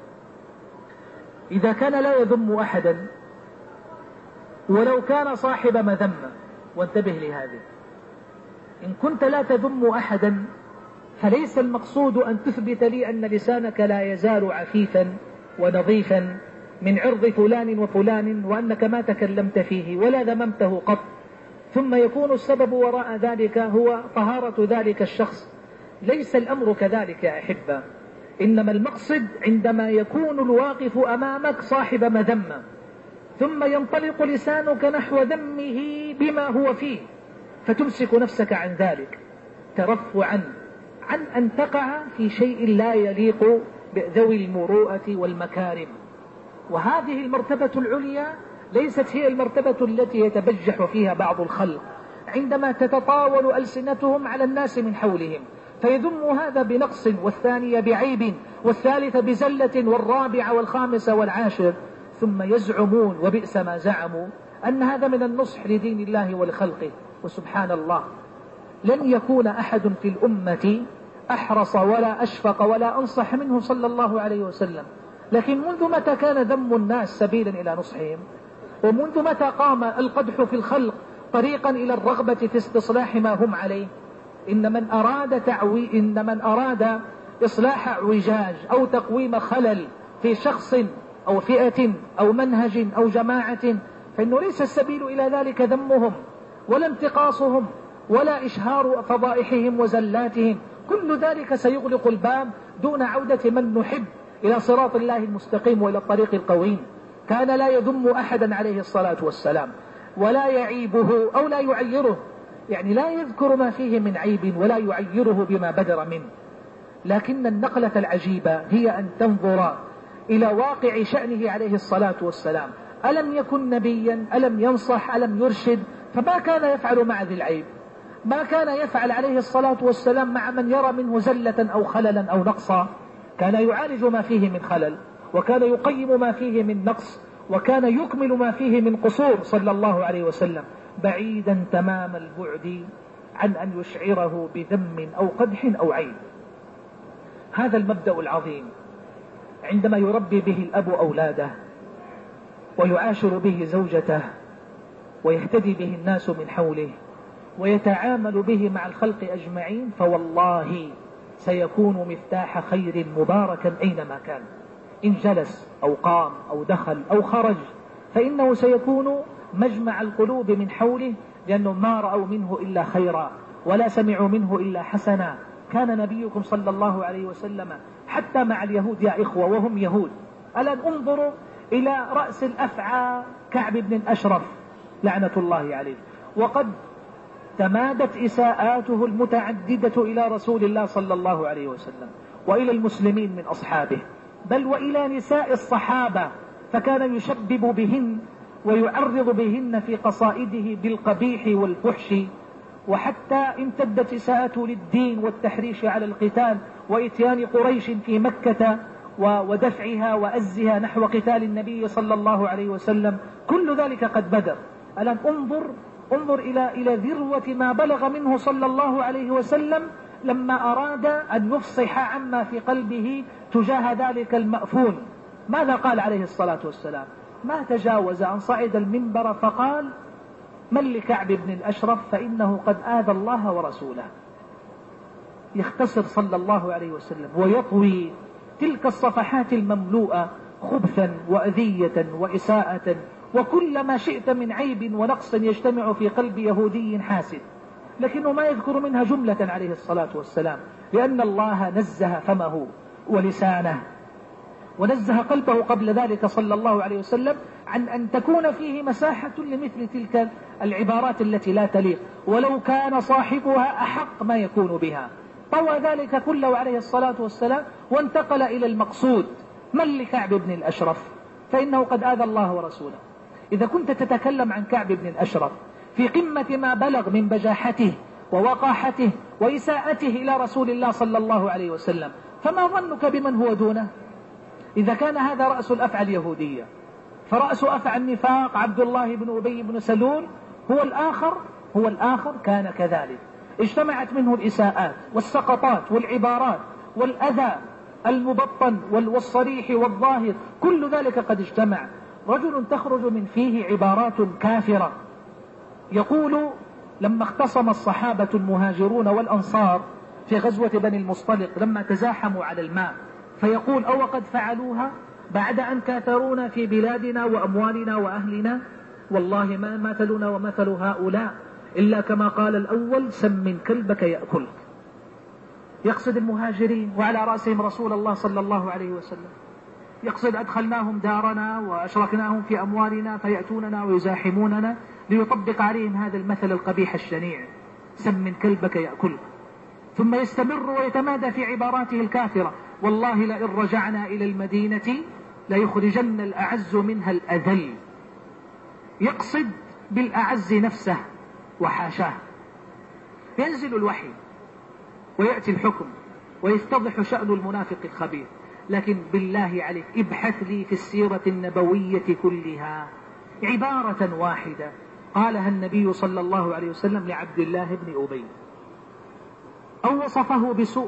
إذا كان لا يذم أحدا ولو كان صاحب مذمة، وانتبه لهذه، إن كنت لا تذم أحدا فليس المقصود أن تثبت لي أن لسانك لا يزال عفيفا ونظيفا من عرض فلان وفلان وأنك ما تكلمت فيه ولا ذممته قط، ثم يكون السبب وراء ذلك هو طهارة ذلك الشخص. ليس الأمر كذلك يا أحبة، إنما المقصد عندما يكون الواقف أمامك صاحب مذمة ثم ينطلق لسانك نحو ذمه بما هو فيه فتمسك نفسك عن ذلك ترفعا عن أن تقع في شيء لا يليق بذوي المروءة والمكارم. وهذه المرتبة العليا ليست هي المرتبة التي يتبجح فيها بعض الخلق عندما تتطاول ألسنتهم على الناس من حولهم، فيذم هذا بنقص والثانية بعيب والثالثة بزلة والرابعة والخامسة والعاشر، ثم يزعمون وبئس ما زعموا أن هذا من النصح لدين الله ولخلقه. وسبحان الله، لن يكون أحد في الأمة أحرص ولا أشفق ولا أنصح منه صلى الله عليه وسلم. لكن منذ متى كان ذم الناس سبيلا إلى نصحهم؟ ومنذ متى قام القدح في الخلق طريقا إلى الرغبة في استصلاح ما هم عليه؟ إن من أراد تعوي إن من أراد إصلاح اعوجاج أو تقويم خلل في شخص أو فئة أو منهج أو جماعة فإنه ليس السبيل إلى ذلك ذمهم ولا انتقاصهم ولا إشهار فضائحهم وزلاتهم. كل ذلك سيغلق الباب دون عودة من نحب إلى صراط الله المستقيم وإلى الطريق القويم. كان لا يذم أحدا عليه الصلاة والسلام ولا يعيبه أو لا يعيره، يعني لا يذكر ما فيه من عيب ولا يعيره بما بدر منه. لكن النقلة العجيبة هي أن تنظر إلى واقع شأنه عليه الصلاة والسلام. ألم يكن نبيا؟ ألم ينصح؟ ألم يرشد؟ فما كان يفعل مع ذي العيب؟ ما كان يفعل عليه الصلاة والسلام مع من يرى منه زلة أو خللا أو نقصا؟ كان يعالج ما فيه من خلل، وكان يقيم ما فيه من نقص، وكان يكمل ما فيه من قصور صلى الله عليه وسلم، بعيدا تمام البعد عن أن يشعره بذم أو قدح أو عيب. هذا المبدأ العظيم عندما يربي به الأب أولاده ويعاشر به زوجته ويهتدي به الناس من حوله ويتعامل به مع الخلق أجمعين، فوالله سيكون مفتاح خير مباركا أينما كان. إن جلس أو قام أو دخل أو خرج فإنه سيكون مجمع القلوب من حوله، لأنه ما رأوا منه إلا خيرا ولا سمعوا منه إلا حسنا. كان نبيكم صلى الله عليه وسلم حتى مع اليهود يا إخوة وهم يهود. ألا انظروا إلى رأس الأفعى كعب بن الأشرف لعنة الله عليه، وقد تمادت إساءاته المتعددة إلى رسول الله صلى الله عليه وسلم وإلى المسلمين من أصحابه، بل وإلى نساء الصحابة، فكان يشبب بهن ويعرض بهن في قصائده بالقبيح والفحش. وحتى امتدت إساءته للدين والتحريش على القتال وإتيان قريش في مكة ودفعها وأزها نحو قتال النبي صلى الله عليه وسلم، كل ذلك قد بدر. الآن انظر انظر إلى إلى ذروة ما بلغ منه صلى الله عليه وسلم لما أراد أن يفصح عما في قلبه تجاه ذلك المأفون. ماذا قال عليه الصلاة والسلام؟ ما تجاوز أن صعد المنبر فقال: من لكعب بن الأشرف فإنه قد آذى الله ورسوله. يختصر صلى الله عليه وسلم ويطوي تلك الصفحات المملوءة خبثا وأذية وإساءة وكل ما شئت من عيب ونقص يجتمع في قلب يهودي حاسد، لكنه ما يذكر منها جملة عليه الصلاة والسلام، لأن الله نزه فمه ولسانه ونزه قلبه قبل ذلك صلى الله عليه وسلم عن أن تكون فيه مساحة لمثل تلك العبارات التي لا تليق، ولو كان صاحبها أحق ما يكون بها. طوى ذلك كله عليه الصلاة والسلام وانتقل إلى المقصود: من لكعب بن الأشرف فإنه قد آذى الله ورسوله. إذا كنت تتكلم عن كعب بن الأشرف في قمة ما بلغ من بجاحته ووقاحته وإساءته إلى رسول الله صلى الله عليه وسلم، فما ظنك بمن هو دونه؟ إذا كان هذا رأس الأفعى اليهودية، فرأس أفعى النفاق عبد الله بن أبي بن سلول هو الآخر هو الآخر كان كذلك. اجتمعت منه الإساءات والسقطات والعبارات والأذى المبطن والصريح والظاهر، كل ذلك قد اجتمع. رجل تخرج من فيه عبارات كافرة، يقول لما اختصم الصحابة المهاجرون والأنصار في غزوة بني المصطلق لما تزاحموا على الماء، فيقول: أو قد فعلوها بعد أن كاثرونا في بلادنا وأموالنا وأهلنا؟ والله ما مثلنا ومثل هؤلاء إلا كما قال الأول: سمن كلبك يأكلك. يقصد المهاجرين وعلى رأسهم رسول الله صلى الله عليه وسلم، يقصد أدخلناهم دارنا وأشركناهم في أموالنا فيأتوننا ويزاحموننا، ليطبق عليهم هذا المثل القبيح الشنيع: سمن كلبك يأكلك. ثم يستمر ويتمادى في عباراته الكافرة: والله لئن رجعنا إلى المدينة ليخرجن الأعز منها الأذل. يقصد بالأعز نفسه وحاشاه. ينزل الوحي ويأتي الحكم ويفتضح شأن المنافق الخبيث، لكن بالله عليك ابحث لي في السيرة النبوية كلها عبارة واحدة قالها النبي صلى الله عليه وسلم لعبد الله بن أبي، أو وصفه بسوء،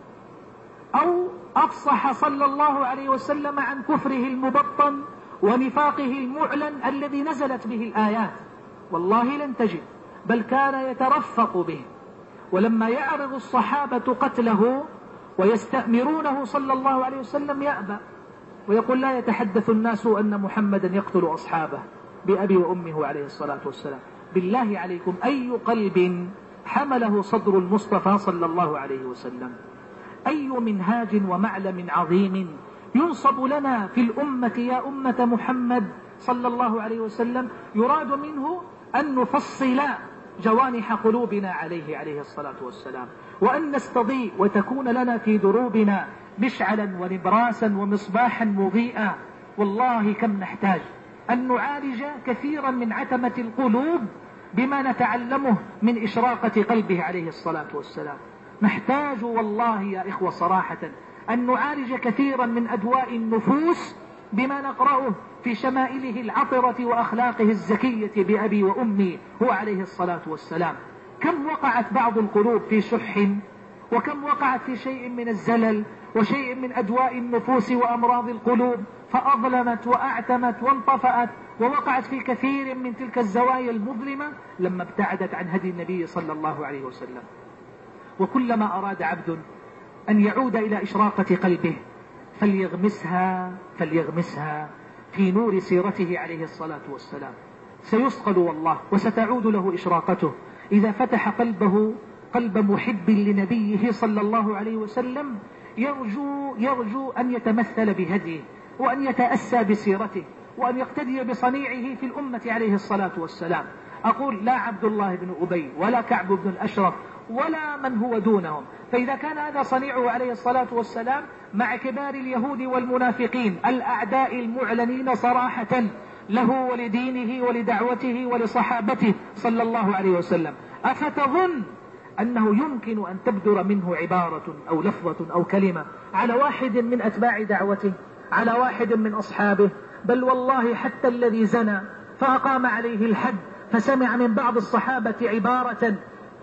أو أفصح صلى الله عليه وسلم عن كفره المبطن ونفاقه المعلن الذي نزلت به الآيات. والله لن تجد، بل كان يترفق به. ولما يعرض الصحابة قتله ويستأمرونه صلى الله عليه وسلم يأبى ويقول: لا يتحدث الناس أن محمدا يقتل أصحابه بأبي وأمه عليه الصلاة والسلام. بالله عليكم، أي قلب حمله صدر المصطفى صلى الله عليه وسلم؟ أي منهاج ومعلم عظيم ينصب لنا في الأمة يا أمة محمد صلى الله عليه وسلم، يراد منه أن نفصل جوانح قلوبنا عليه عليه الصلاة والسلام، وأن نستضيء وتكون لنا في دروبنا مشعلا ونبراسا ومصباحا مضيئا. والله كم نحتاج أن نعالج كثيرا من عتمة القلوب بما نتعلمه من إشراقة قلبه عليه الصلاة والسلام. نحتاج والله يا إخوة صراحة أن نعالج كثيرا من أدواء النفوس بما نقرأه في شمائله العطرة وأخلاقه الزكية بأبي وأمي هو عليه الصلاة والسلام. كم وقعت بعض القلوب في شح، وكم وقعت في شيء من الزلل وشيء من أدواء النفوس وأمراض القلوب، فأظلمت وأعتمت وانطفأت، ووقعت في كثير من تلك الزوايا المظلمة لما ابتعدت عن هدي النبي صلى الله عليه وسلم. وكلما أراد عبد أن يعود إلى إشراقة قلبه فليغمسها فليغمسها في نور سيرته عليه الصلاة والسلام، سيصقل والله وستعود له إشراقته إذا فتح قلبه قلب محب لنبيه صلى الله عليه وسلم، يرجو, يرجو أن يتمثل بهديه وأن يتأسى بسيرته وأن يقتدي بصنيعه في الأمة عليه الصلاة والسلام. أقول: لا عبد الله بن أبي ولا كعب بن الأشرف ولا من هو دونهم. فإذا كان هذا صنيعه عليه الصلاة والسلام مع كبار اليهود والمنافقين الأعداء المعلنين صراحة له ولدينه ولدعوته ولصحابته صلى الله عليه وسلم، أفتظن أنه يمكن أن تبدر منه عبارة أو لفظة أو كلمة على واحد من أتباع دعوته، على واحد من أصحابه، بل والله حتى الذي زنى فأقام عليه الحد فسمع من بعض الصحابة عبارة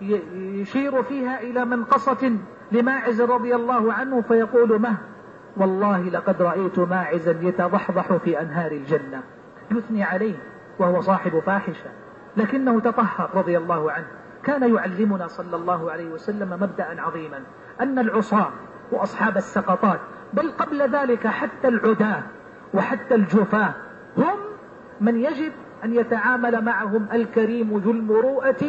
يشير فيها إلى منقصة لماعز رضي الله عنه فيقول مه والله لقد رأيت ماعزا يتضحضح في أنهار الجنة، يثني عليه وهو صاحب فاحشة، لكنه تطهر رضي الله عنه. كان يعلمنا صلى الله عليه وسلم مبدأ عظيما، أن العصاة وأصحاب السقطات بل قبل ذلك حتى العداة وحتى الجفاة هم من يجب أن يتعامل معهم الكريم ذو المروءة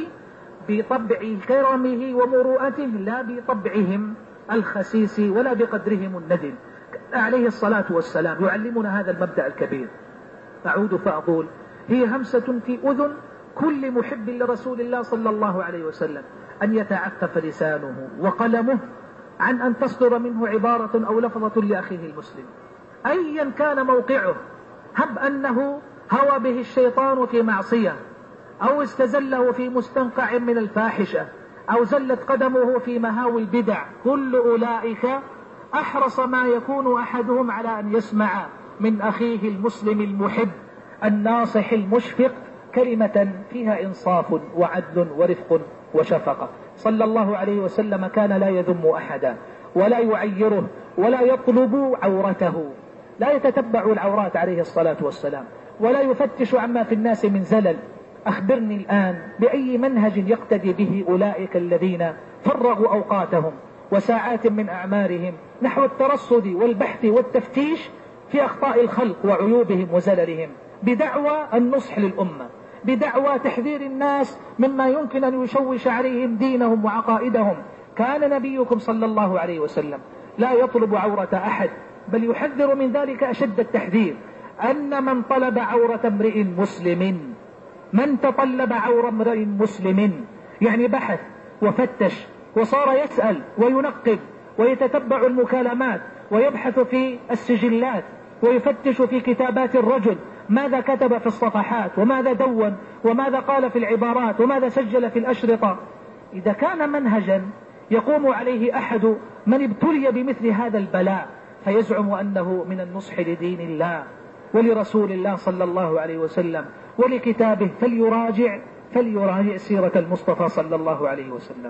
بطبع كرمه ومروءته، لا بطبعهم الخسيس ولا بقدرهم الندل. عليه الصلاة والسلام يعلمنا هذا المبدأ الكبير. أعود فأقول هي همسة في أذن كل محب لرسول الله صلى الله عليه وسلم أن يتعفف لسانه وقلمه عن أن تصدر منه عبارة أو لفظة لأخيه المسلم أيا كان موقعه، هب أنه هوى به الشيطان في معصية أو استزله في مستنقع من الفاحشة أو زلت قدمه في مهاوي البدع، كل أولئك أحرص ما يكون أحدهم على أن يسمع من أخيه المسلم المحب الناصح المشفق كلمة فيها إنصاف وعدل ورفق وشفقة. صلى الله عليه وسلم كان لا يذم أحدا ولا يعيره ولا يطلب عورته، لا يتتبع العورات عليه الصلاة والسلام ولا يفتش عما في الناس من زلل. أخبرني الآن بأي منهج يقتدي به أولئك الذين فرغوا أوقاتهم وساعات من أعمارهم نحو الترصد والبحث والتفتيش في أخطاء الخلق وعيوبهم وزللهم، بدعوى النصح للأمة، بدعوى تحذير الناس مما يمكن أن يشوش عليهم دينهم وعقائدهم. كان نبيكم صلى الله عليه وسلم لا يطلب عورة أحد، بل يحذر من ذلك أشد التحذير، أن من طلب عورة امرئ مسلم، من تطلب عورة امرئ مسلم يعني بحث وفتش وصار يسأل وينقب ويتتبع المكالمات ويبحث في السجلات ويفتش في كتابات الرجل ماذا كتب في الصفحات وماذا دون وماذا قال في العبارات وماذا سجل في الأشرطة. إذا كان منهجا يقوم عليه أحد من ابتلي بمثل هذا البلاء فيزعم أنه من النصح لدين الله ولرسول الله صلى الله عليه وسلم ولكتابه، فليراجع فليراجع سيرة المصطفى صلى الله عليه وسلم،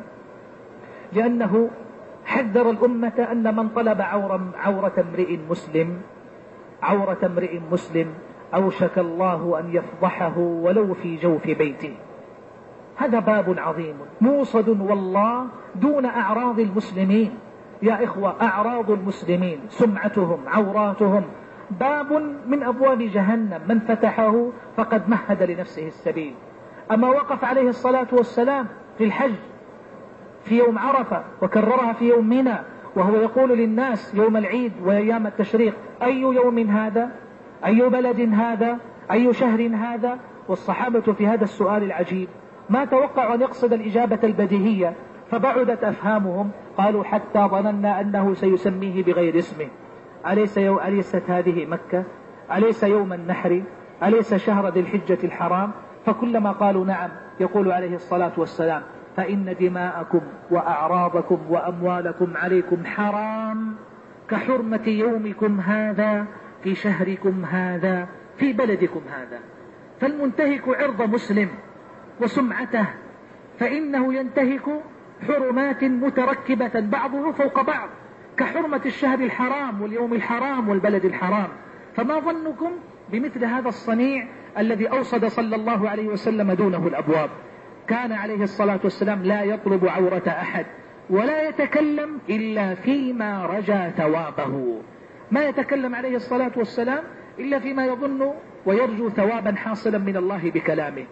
لأنه حذر الأمة أن من طلب عورة امرئ مسلم عورة امرئ مسلم أوشك الله أن يفضحه ولو في جوف بيته. هذا باب عظيم موصد والله دون أعراض المسلمين. يا إخوة، أعراض المسلمين سمعتهم عوراتهم باب من أبواب جهنم، من فتحه فقد مهد لنفسه السبيل. أما وقف عليه الصلاة والسلام في الحج في يوم عرفة وكررها في يوم منى وهو يقول للناس يوم العيد وأيام التشريق أي يوم هذا، أي بلد هذا، أي شهر هذا، والصحابة في هذا السؤال العجيب ما توقعوا أن يقصد الإجابة البديهية فبعدت أفهامهم، قالوا حتى ظننا أنه سيسميه بغير اسمه، أليس يو أليست هذه مكة، أليس يوم النحر، أليس شهر ذي الحجة الحرام؟ فكلما قالوا نعم يقول عليه الصلاة والسلام فإن دماءكم وأعراضكم وأموالكم عليكم حرام كحرمة يومكم هذا في شهركم هذا في بلدكم هذا. فالمنتهك عرض مسلم وسمعته فإنه ينتهك حرمات متركبة بعضه فوق بعض كحرمة الشهر الحرام واليوم الحرام والبلد الحرام. فما ظنكم بمثل هذا الصنيع الذي أوصد صلى الله عليه وسلم دونه الأبواب؟ كان عليه الصلاة والسلام لا يطلب عورة أحد ولا يتكلم إلا فيما رجا ثوابه، ما يتكلم عليه الصلاة والسلام إلا فيما يظن ويرجو ثوابا حاصلا من الله بكلامه.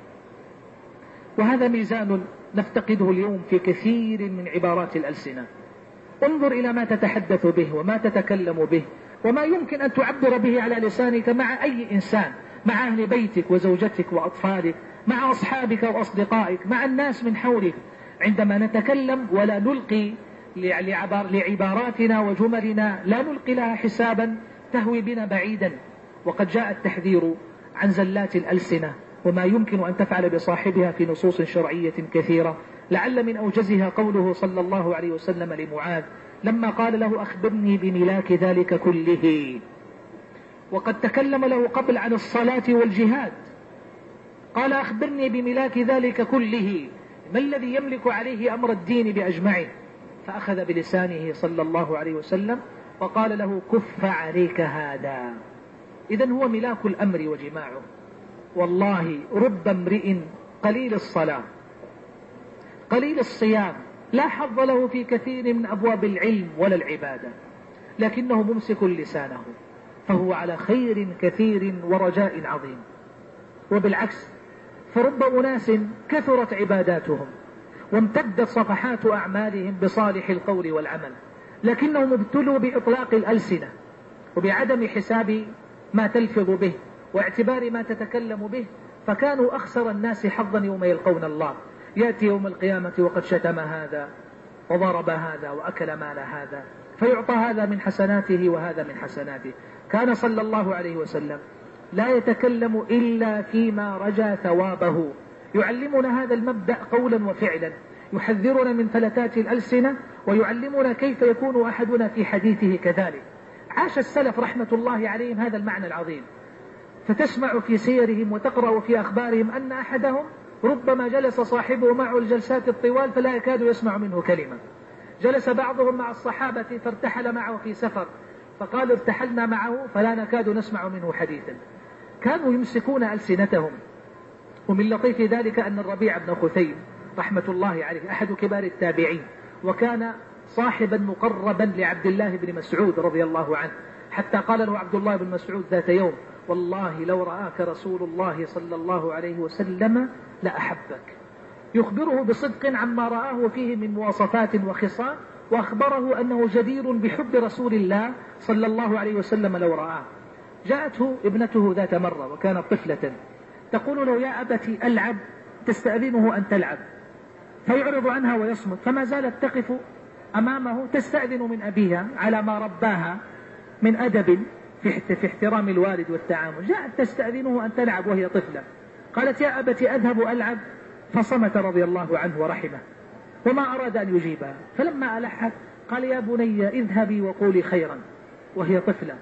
وهذا ميزان نفتقده اليوم في كثير من عبارات الألسنة. انظر إلى ما تتحدث به وما تتكلم به وما يمكن أن تعبر به على لسانك مع أي إنسان، مع أهل بيتك وزوجتك وأطفالك، مع أصحابك وأصدقائك، مع الناس من حولك. عندما نتكلم ولا نلقي لعباراتنا وجملنا لا نلقي لها حسابا تهوي بنا بعيدا. وقد جاء التحذير عن زلات الألسنة وما يمكن أن تفعل بصاحبها في نصوص شرعية كثيرة. لعل من أوجزها قوله صلى الله عليه وسلم لمعاذ لما قال له أخبرني بملاك ذلك كله، وقد تكلم له قبل عن الصلاة والجهاد، قال أخبرني بملاك ذلك كله، ما الذي يملك عليه أمر الدين بأجمعه؟ فأخذ بلسانه صلى الله عليه وسلم وقال له كف عليك هذا. إذن هو ملاك الأمر وجماعه. والله رب امرئ قليل الصلاة قليل الصيام لا حظ له في كثير من أبواب العلم ولا العبادة، لكنه ممسك لسانه، فهو على خير كثير ورجاء عظيم. وبالعكس فرب أناس كثرت عباداتهم وامتدت صفحات أعمالهم بصالح القول والعمل، لكنهم ابتلوا بإطلاق الألسنة وبعدم حساب ما تلفظ به واعتبار ما تتكلم به، فكانوا أخسر الناس حظا يوم يلقون الله. يأتي يوم القيامة وقد شتم هذا وضرب هذا وأكل مال هذا، فيعطى هذا من حسناته وهذا من حسناته. كان صلى الله عليه وسلم لا يتكلم إلا فيما رجا ثوابه، يعلمنا هذا المبدأ قولا وفعلا، يحذرنا من فلتات الألسنة ويعلمنا كيف يكون أحدنا في حديثه كذلك. عاش السلف رحمة الله عليهم هذا المعنى العظيم، فتسمع في سيرهم وتقرأ في أخبارهم أن أحدهم ربما جلس صاحبه معه الجلسات الطوال فلا يكاد يسمع منه كلمة. جلس بعضهم مع الصحابة فارتحل معه في سفر فقالوا ارتحلنا معه فلا نكاد نسمع منه حديثا. كانوا يمسكون ألسنتهم. ومن لطيف ذلك أن الربيع بن خثيم رحمة الله عليه أحد كبار التابعين، وكان صاحبا مقربا لعبد الله بن مسعود رضي الله عنه، حتى قال له عبد الله بن مسعود ذات يوم والله لو رآك رسول الله صلى الله عليه وسلم لأحبك، يخبره بصدق عما رآه فيه من مواصفات وخصال، وأخبره أنه جدير بحب رسول الله صلى الله عليه وسلم لو رآه. جاءته ابنته ذات مرة وكانت طفلة تقول له يا أبتي ألعب، تستأذنه أن تلعب فيعرض عنها ويصمت، فما زالت تقف أمامه تستأذن من أبيها على ما رباها من أدب في احترام الوالد والتعامل. جاءت تستأذنه أن تلعب وهي طفلة، قالت يا أبتي أذهب ألعب، فصمت رضي الله عنه ورحمه وما أراد أن يجيبها. فلما ألحت قال يا بني اذهبي وقولي خيرا وهي طفلة.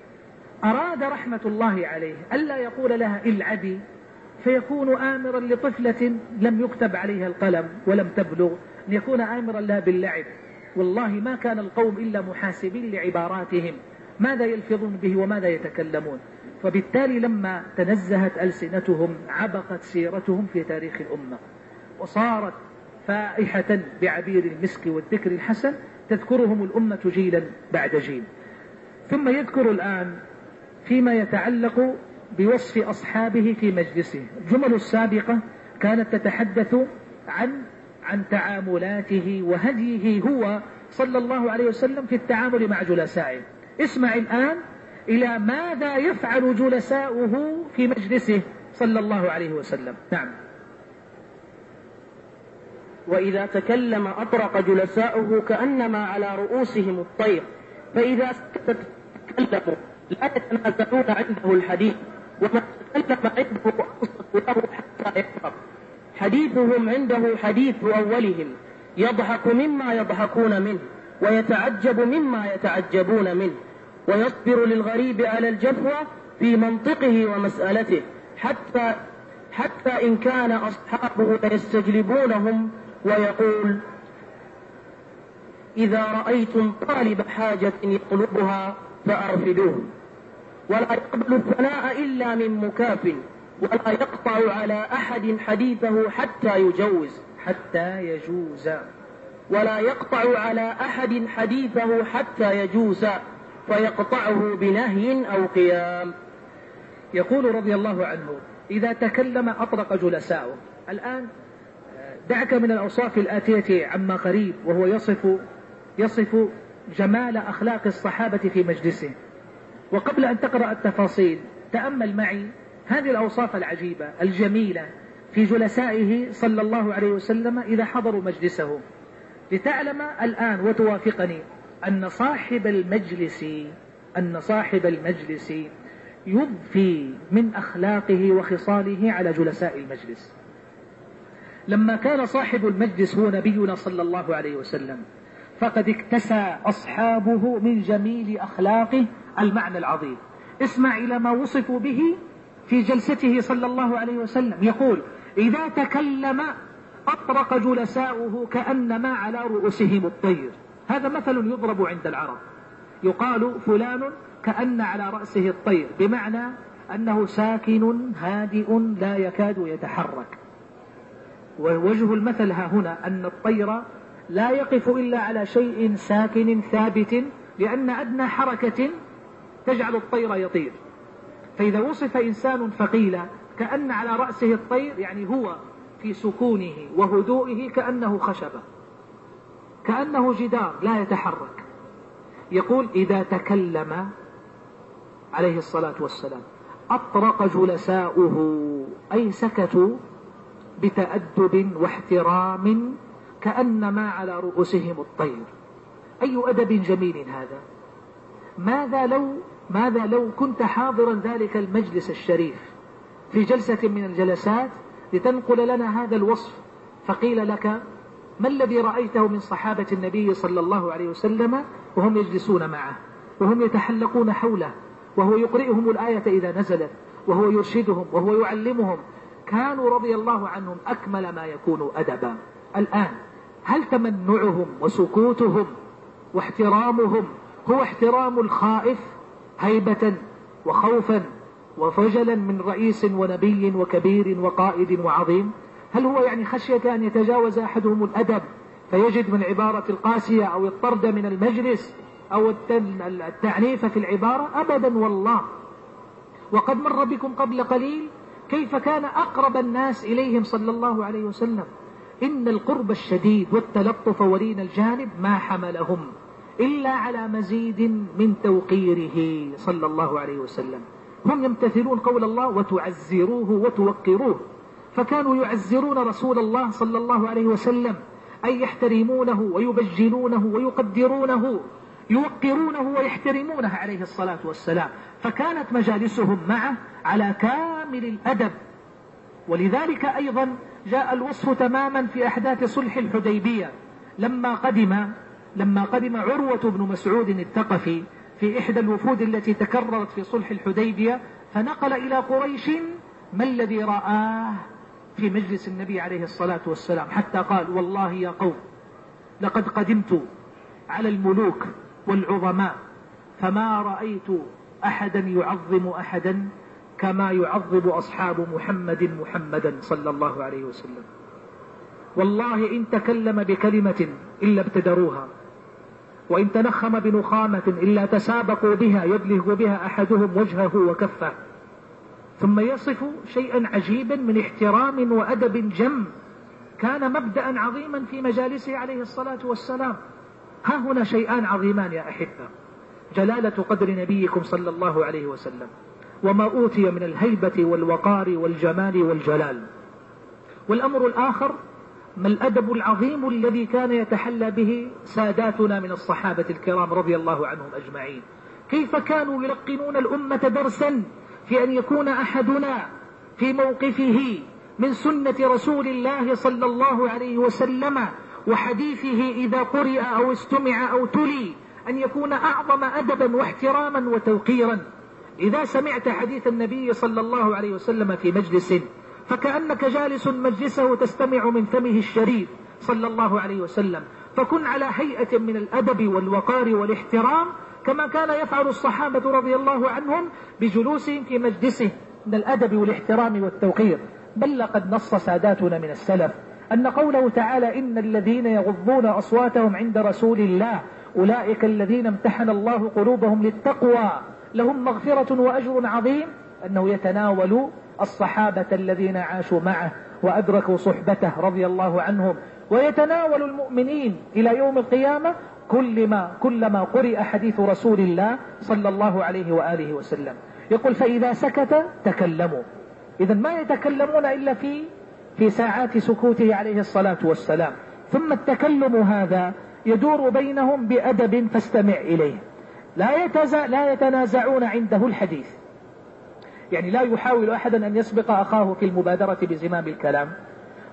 أراد رحمة الله عليه ألا يقول لها العبي فيكون آمرا لطفلة لم يكتب عليها القلم ولم تبلغ أن يكون آمرا لها باللعب. والله ما كان القوم إلا محاسبين لعباراتهم، ماذا يلفظون به وماذا يتكلمون. فبالتالي لما تنزهت ألسنتهم عبقت سيرتهم في تاريخ الأمة، وصارت فائحة بعبير المسك والذكر الحسن تذكرهم الأمة جيلا بعد جيل. ثم يذكر الآن فيما يتعلق بوصف أصحابه في مجلسه. الجمل السابقة كانت تتحدث عن عن تعاملاته وهديه هو صلى الله عليه وسلم في التعامل مع جلسائه. اسمع الآن إلى ماذا يفعل جلساؤه في مجلسه صلى الله عليه وسلم. نعم. وإذا تكلم أطرق جلساؤه كأنما على رؤوسهم الطير، فإذا سكت تكلموا لا يتنازلون عنده الحديث، وما تكلم عنده أنصت له حتى يفرغ. حديثهم عنده حديث أولهم، يضحك مما يضحكون منه ويتعجب مما يتعجبون منه، ويصبر للغريب على الجفوة في منطقه ومسألته، حتى حتى إن كان أصحابه يستجلبونهم، ويقول إذا رأيتم طالب حاجة يطلبها فأرفدوه، ولا يقبل الثناء إلا من مكاف، ولا يقطع على أحد حديثه حتى يجوز حتى يجوز ولا يقطع على أحد حديثه حتى يجوز فيقطعه بنهي أو قيام. يقول رضي الله عنه إذا تكلم أطرق جلساؤه. الآن دعك من الأوصاف الآتية عما قريب، وهو يصف يصف جمال أخلاق الصحابة في مجلسه. وقبل أن تقرأ التفاصيل تأمل معي هذه الأوصاف العجيبة الجميلة في جلسائه صلى الله عليه وسلم إذا حضروا مجلسه، لتعلم الآن وتوافقني أن صاحب المجلس أن صاحب المجلس يضفي من أخلاقه وخصاله على جلساء المجلس. لما كان صاحب المجلس هو نبينا صلى الله عليه وسلم فقد اكتسى أصحابه من جميل أخلاقه المعنى العظيم. اسمع إلى ما وصفوا به في جلسته صلى الله عليه وسلم. يقول: إذا تكلم أطرق جلساؤه كأنما على رؤوسهم الطير. هذا مثل يضرب عند العرب، يقال فلان كأن على رأسه الطير، بمعنى أنه ساكن هادئ لا يكاد يتحرك. ووجه المثل ها هنا أن الطير لا يقف إلا على شيء ساكن ثابت، لأن أدنى حركة تجعل الطير يطير. فإذا وصف إنسان فقيل كأن على رأسه الطير، يعني هو في سكونه وهدوئه كأنه خشبة، كأنه جدار لا يتحرك. يقول: إذا تكلم عليه الصلاة والسلام أطرق جلساؤه، أي سكتوا بتأدب واحترام كأنما على رؤوسهم الطير. أي أدب جميل هذا! ماذا لو ماذا لو كنت حاضرا ذلك المجلس الشريف في جلسة من الجلسات لتنقل لنا هذا الوصف، فقيل لك: ما الذي رأيته من صحابة النبي صلى الله عليه وسلم وهم يجلسون معه وهم يتحلقون حوله وهو يقرئهم الآية إذا نزلت وهو يرشدهم وهو يعلمهم؟ كانوا رضي الله عنهم أكمل ما يكون أدبا. الآن هل تمنعهم وسكوتهم واحترامهم هو احترام الخائف هيبة وخوفا وفجلا من رئيس ونبي وكبير وقائد وعظيم؟ هل هو يعني خشية أن يتجاوز أحدهم الأدب فيجد من العبارة القاسية أو الطرد من المجلس أو التعنيف في العبارة؟ أبدا والله. وقد مر بكم قبل قليل كيف كان أقرب الناس إليهم صلى الله عليه وسلم. إن القرب الشديد والتلطف ولين الجانب ما حملهم إلا على مزيد من توقيره صلى الله عليه وسلم. هم يمتثلون قول الله: وتعزروه وتوقروه. فكانوا يعزرون رسول الله صلى الله عليه وسلم، أي يحترمونه ويبجلونه ويقدرونه، يوقرونه ويحترمونه عليه الصلاة والسلام. فكانت مجالسهم معه على كامل الأدب. ولذلك أيضا جاء الوصف تماما في أحداث صلح الحديبية، لما قدم لما قدم عروة بن مسعود الثقفي في إحدى الوفود التي تكررت في صلح الحديبية، فنقل إلى قريش ما الذي رآه في مجلس النبي عليه الصلاة والسلام، حتى قال: والله يا قوم لقد قدمت على الملوك والعظماء فما رأيت أحدا يعظم أحدا كما يعظم أصحاب محمد محمدا صلى الله عليه وسلم. والله إن تكلم بكلمة إلا ابتدروها، وإن تنخم بنخامة إلا تسابقوا بها يبلغ بها أحدهم وجهه وكفه. ثم يصف شيئا عجيبا من احترام وأدب جم كان مبدأ عظيما في مجالسه عليه الصلاة والسلام. ها هنا شيئان عظيمان يا أحبة: جلالة قدر نبيكم صلى الله عليه وسلم، وما أوتي من الهيبة والوقار والجمال والجلال. والأمر الآخر ما الأدب العظيم الذي كان يتحلى به ساداتنا من الصحابة الكرام رضي الله عنهم أجمعين. كيف كانوا يلقنون الأمة درسا في أن يكون أحدنا في موقفه من سنة رسول الله صلى الله عليه وسلم وحديثه إذا قرئ أو استمع أو تلي أن يكون أعظم أدبا واحتراما وتوقيرا. إذا سمعت حديث النبي صلى الله عليه وسلم في مجلس فكأنك جالس مجلسه تستمع من فمه الشريف صلى الله عليه وسلم، فكن على هيئة من الأدب والوقار والاحترام كما كان يفعل الصحابة رضي الله عنهم بجلوسهم في مجلسه من الأدب والاحترام والتوقير. بل لقد نص ساداتنا من السلف أن قوله تعالى: إن الذين يغضون أصواتهم عند رسول الله أولئك الذين امتحن الله قلوبهم للتقوى لهم مغفرة وأجر عظيم، أنه يتناول الصحابة الذين عاشوا معه وأدركوا صحبته رضي الله عنهم، ويتناول المؤمنين إلى يوم القيامة كلما, كلما قرئ حديث رسول الله صلى الله عليه وآله وسلم. يقول: فإذا سكت تكلموا. إذن ما يتكلمون إلا في في ساعات سكوته عليه الصلاة والسلام. ثم التكلم هذا يدور بينهم بأدب فاستمع إليه. لا, يتزا لا يتنازعون عنده الحديث، يعني لا يحاول أحدا أن يسبق أخاه في المبادرة بزمام الكلام،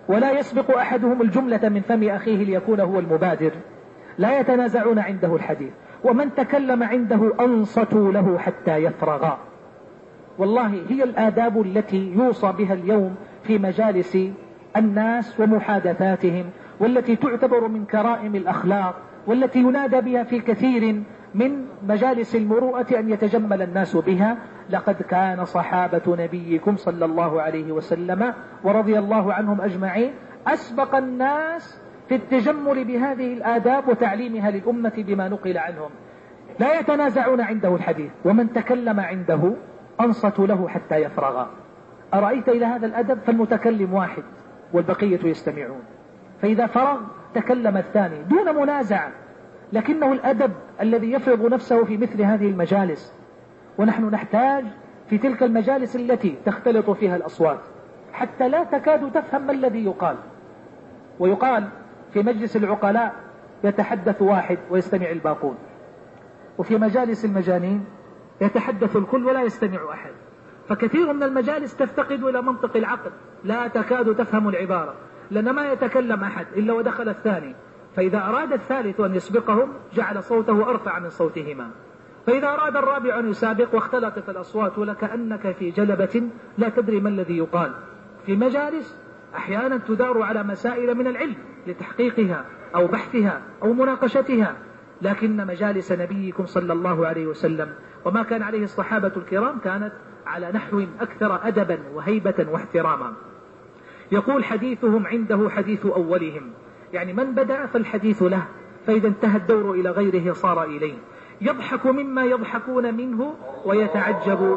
ولا يسبق أحدهم الجملة من فم أخيه ليكون هو المبادر. لا يتنازعون عنده الحديث، ومن تكلم عنده أنصتوا له حتى يفرغ. والله هي الآداب التي يوصى بها اليوم في مجالس الناس ومحادثاتهم، والتي تعتبر من كرائم الأخلاق، والتي ينادى بها في كثير من مجالس المروءة أن يتجمل الناس بها. لقد كان صحابة نبيكم صلى الله عليه وسلم ورضي الله عنهم أجمعين أسبق الناس في التجمل بهذه الآداب وتعليمها للأمة بما نقل عنهم. لا يتنازعون عنده الحديث، ومن تكلم عنده أنصتوا له حتى يفرغ. أرأيت إلى هذا الأدب؟ فالمتكلم واحد والبقية يستمعون، فإذا فرغ تكلم الثاني دون منازع. لكنه الأدب الذي يفرض نفسه في مثل هذه المجالس، ونحن نحتاج في تلك المجالس التي تختلط فيها الأصوات حتى لا تكاد تفهم ما الذي يقال. ويقال في مجلس العقلاء يتحدث واحد ويستمع الباقون، وفي مجالس المجانين يتحدث الكل ولا يستمع أحد. فكثير من المجالس تفتقد إلى منطق العقل، لا تكاد تفهم العبارة، لأن ما يتكلم أحد إلا ودخل الثاني، فإذا أراد الثالث أن يسبقهم جعل صوته أرفع من صوتهما، فإذا أراد الرابع أن يسابق واختلطت الأصوات ولكأنك في جلبة لا تدري ما الذي يقال. في مجالس أحيانا تدار على مسائل من العلم لتحقيقها أو بحثها أو مناقشتها، لكن مجالس نبيكم صلى الله عليه وسلم وما كان عليه الصحابة الكرام كانت على نحو أكثر أدبا وهيبة واحتراما. يقول حديثهم عنده حديث أولهم، يعني من بدأ فالحديث له، فإذا انتهى الدور إلى غيره صار إليه. يضحك مما يضحكون منه ويتعجب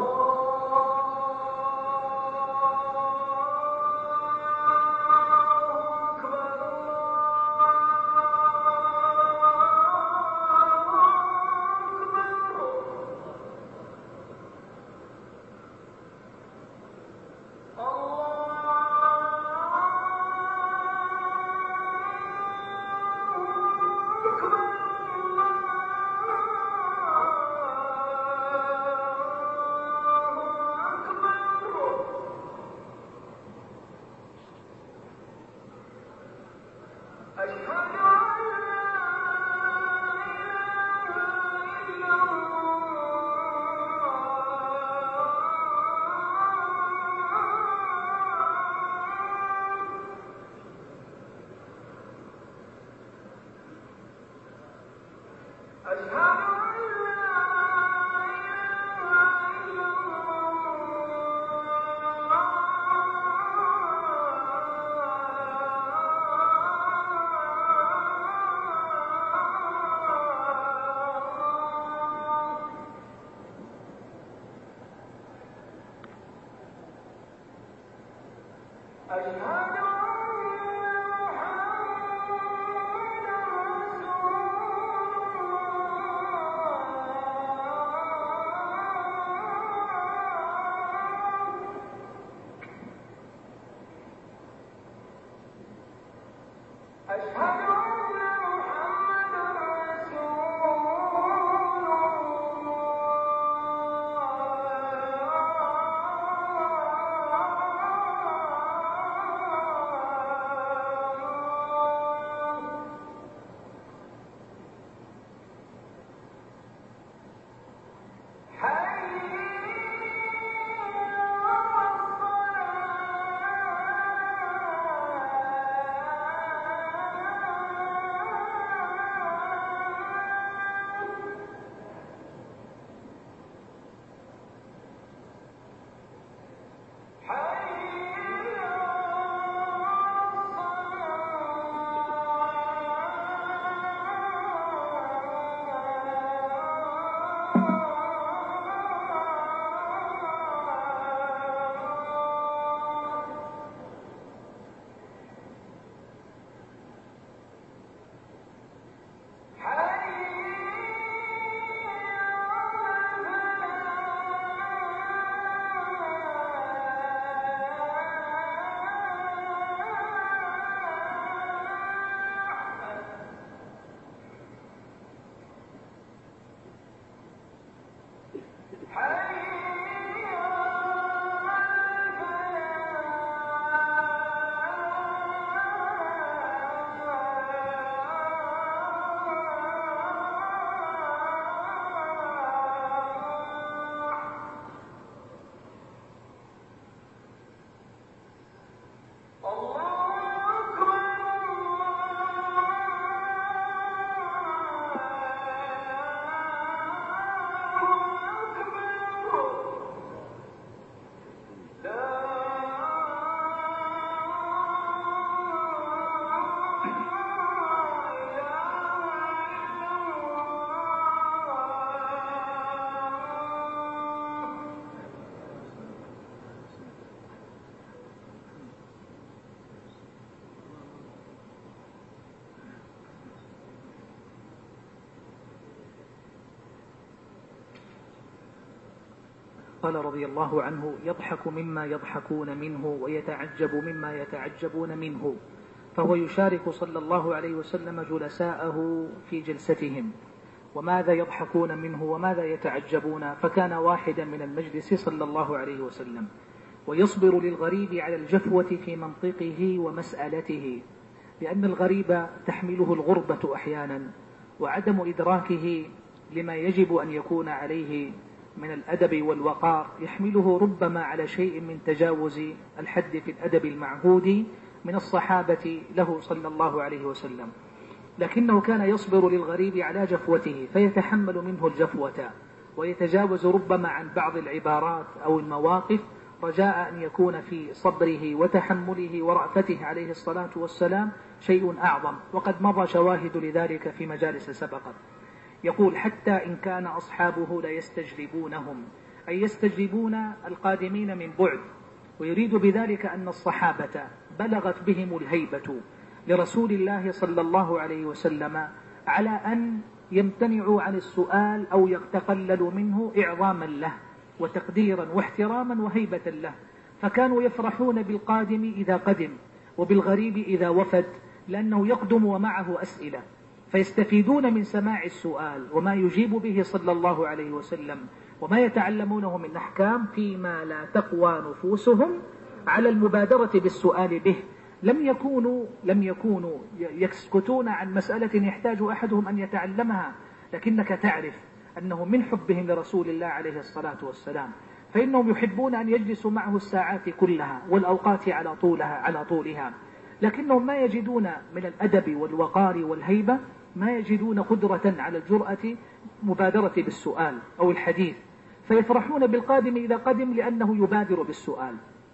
قال رضي الله عنه: يضحك مما يضحكون منه ويتعجب مما يتعجبون منه، فهو يشارك صلى الله عليه وسلم جلساءه في جلستهم، وماذا يضحكون منه وماذا يتعجبون، فكان واحدا من المجلس صلى الله عليه وسلم، ويصبر للغريب على الجفوة في منطقه ومسألته، لأن الغريب تحمله الغربة أحيانا، وعدم إدراكه لما يجب أن يكون عليه من الأدب والوقار يحمله ربما على شيء من تجاوز الحد في الأدب المعهود من الصحابة له صلى الله عليه وسلم، لكنه كان يصبر للغريب على جفوته فيتحمل منه الجفوة، ويتجاوز ربما عن بعض العبارات أو المواقف رجاء أن يكون في صبره وتحمله ورأفته عليه الصلاة والسلام شيء أعظم، وقد مضى شواهد لذلك في مجالس سبقت. يقول: حتى إن كان أصحابه ليستجلبونهم، أي يستجلبون القادمين من بعد، ويريد بذلك أن الصحابة بلغت بهم الهيبة لرسول الله صلى الله عليه وسلم على أن يمتنعوا عن السؤال أو يتقللوا منه إعظاما له وتقديرا واحتراما وهيبة له، فكانوا يفرحون بالقادم إذا قدم وبالغريب إذا وفد، لأنه يقدم ومعه أسئلة، فيستفيدون من سماع السؤال وما يجيب به صلى الله عليه وسلم وما يتعلمونه من أحكام فيما لا تقوى نفوسهم على المبادرة بالسؤال به. لم يكونوا, لم يكونوا يسكتون عن مسألة يحتاج أحدهم أن يتعلمها، لكنك تعرف أنه من حبهم لرسول الله عليه الصلاة والسلام فإنهم يحبون أن يجلسوا معه الساعات كلها والأوقات على طولها على طولها، لكنهم ما يجدون من الأدب والوقار والهيبة ما يجدون قدرة على الجرأة مبادرة بالسؤال أو الحديث، فيفرحون بالقادم إذا قدم لأنه يبادر بالسؤال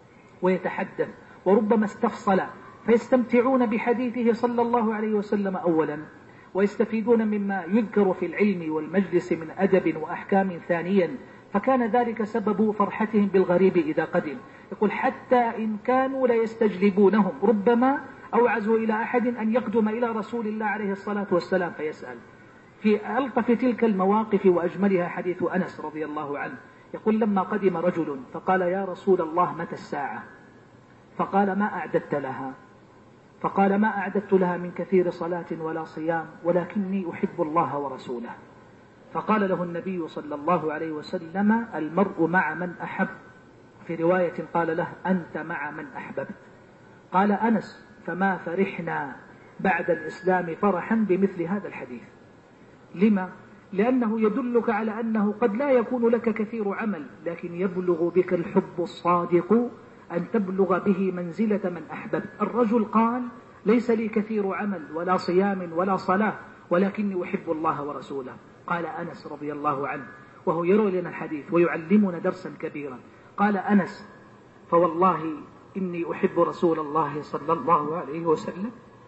ويتحدث وربما استفصل، فيستمتعون بحديثه صلى الله عليه وسلم أولا، ويستفيدون مما يذكر في العلم والمجلس من أدب وأحكام ثانيا، فكان ذلك سبب فرحتهم بالغريب إذا قدم. يقول: حتى إن كانوا ليستجلبونهم، ربما أوعزوا إلى أحد أن يقدم إلى رسول الله عليه الصلاة والسلام فيسأل. في ألطف تلك المواقف وأجملها حديث أنس رضي الله عنه، يقول: لما قدم رجل فقال: يا رسول الله متى الساعة؟ فقال: ما أعددت لها؟ فقال: ما أعددت لها من كثير صلاة ولا صيام، ولكني أحب الله ورسوله. فقال له النبي صلى الله عليه وسلم: المرء مع من أحب. في رواية قال له: أنت مع من أحببت. قال أنس: فما فرحنا بعد الإسلام فرحا بمثل هذا الحديث. لما؟ لأنه يدلك على أنه قد لا يكون لك كثير عمل، لكن يبلغ بك الحب الصادق أن تبلغ به منزلة من أحببت. الرجل قال: ليس لي كثير عمل ولا صيام ولا صلاة، ولكني أحب الله ورسوله. قال أنس رضي الله عنه وهو يروي لنا الحديث ويعلمنا درسا كبيرا، قال أنس: فوالله إني أحب رسول الله صلى الله عليه وسلم،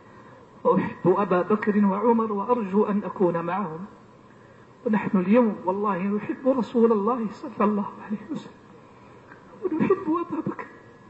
وأحب أبا بكر وعمر، وأرجو أن أكون معهم. ونحن اليوم والله نحب رسول الله صلى الله عليه وسلم، ونحب أبا بكر،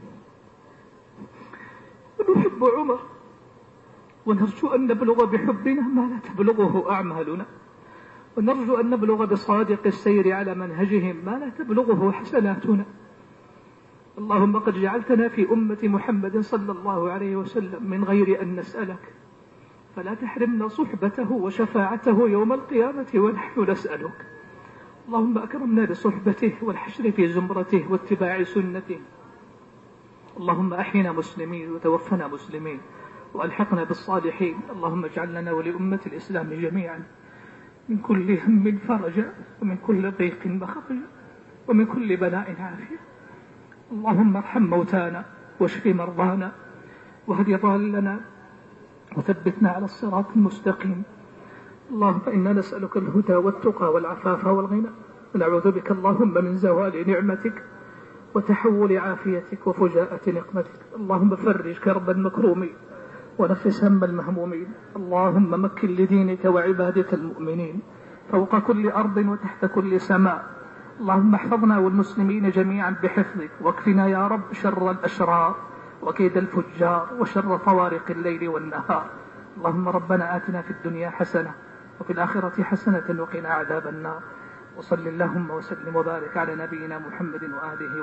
ونحب عمر، ونرجو أن نبلغ بحبنا ما لا تبلغه أعمالنا، ونرجو أن نبلغ بصادق السير على منهجهم ما لا تبلغه حسناتنا. اللهم قد جعلتنا في أمة محمد صلى الله عليه وسلم من غير أن نسألك، فلا تحرمنا صحبته وشفاعته يوم القيامة ونحن نسألك. اللهم أكرمنا بصحبته والحشر في زمرته واتباع سنته. اللهم أحينا مسلمين وتوفنا مسلمين وألحقنا بالصالحين. اللهم اجعل لنا ولأمة الإسلام جميعا من كل هم فرجا، ومن كل ضيق مخرجا، ومن كل بلاء عافية. اللهم ارحم موتانا واشف مرضانا واهد ضالنا وثبتنا على الصراط المستقيم. اللهم إنا نسألك الهدى والتقى والعفاف والغنى، ونعوذ بك اللهم من زوال نعمتك وتحول عافيتك وفجاءة نقمتك. اللهم فرج كرب المكرومين ونفس هم المهمومين. اللهم مكن لدينك وعبادك المؤمنين فوق كل أرض وتحت كل سماء. اللهم احفظنا والمسلمين جميعا بحفظك، واكفنا يا رب شر الأشرار وكيد الفجار وشر طوارق الليل والنهار. اللهم ربنا آتنا في الدنيا حسنة وفي الآخرة حسنة وقنا عذاب النار. وصل اللهم وسلم وبارك على نبينا محمد وآله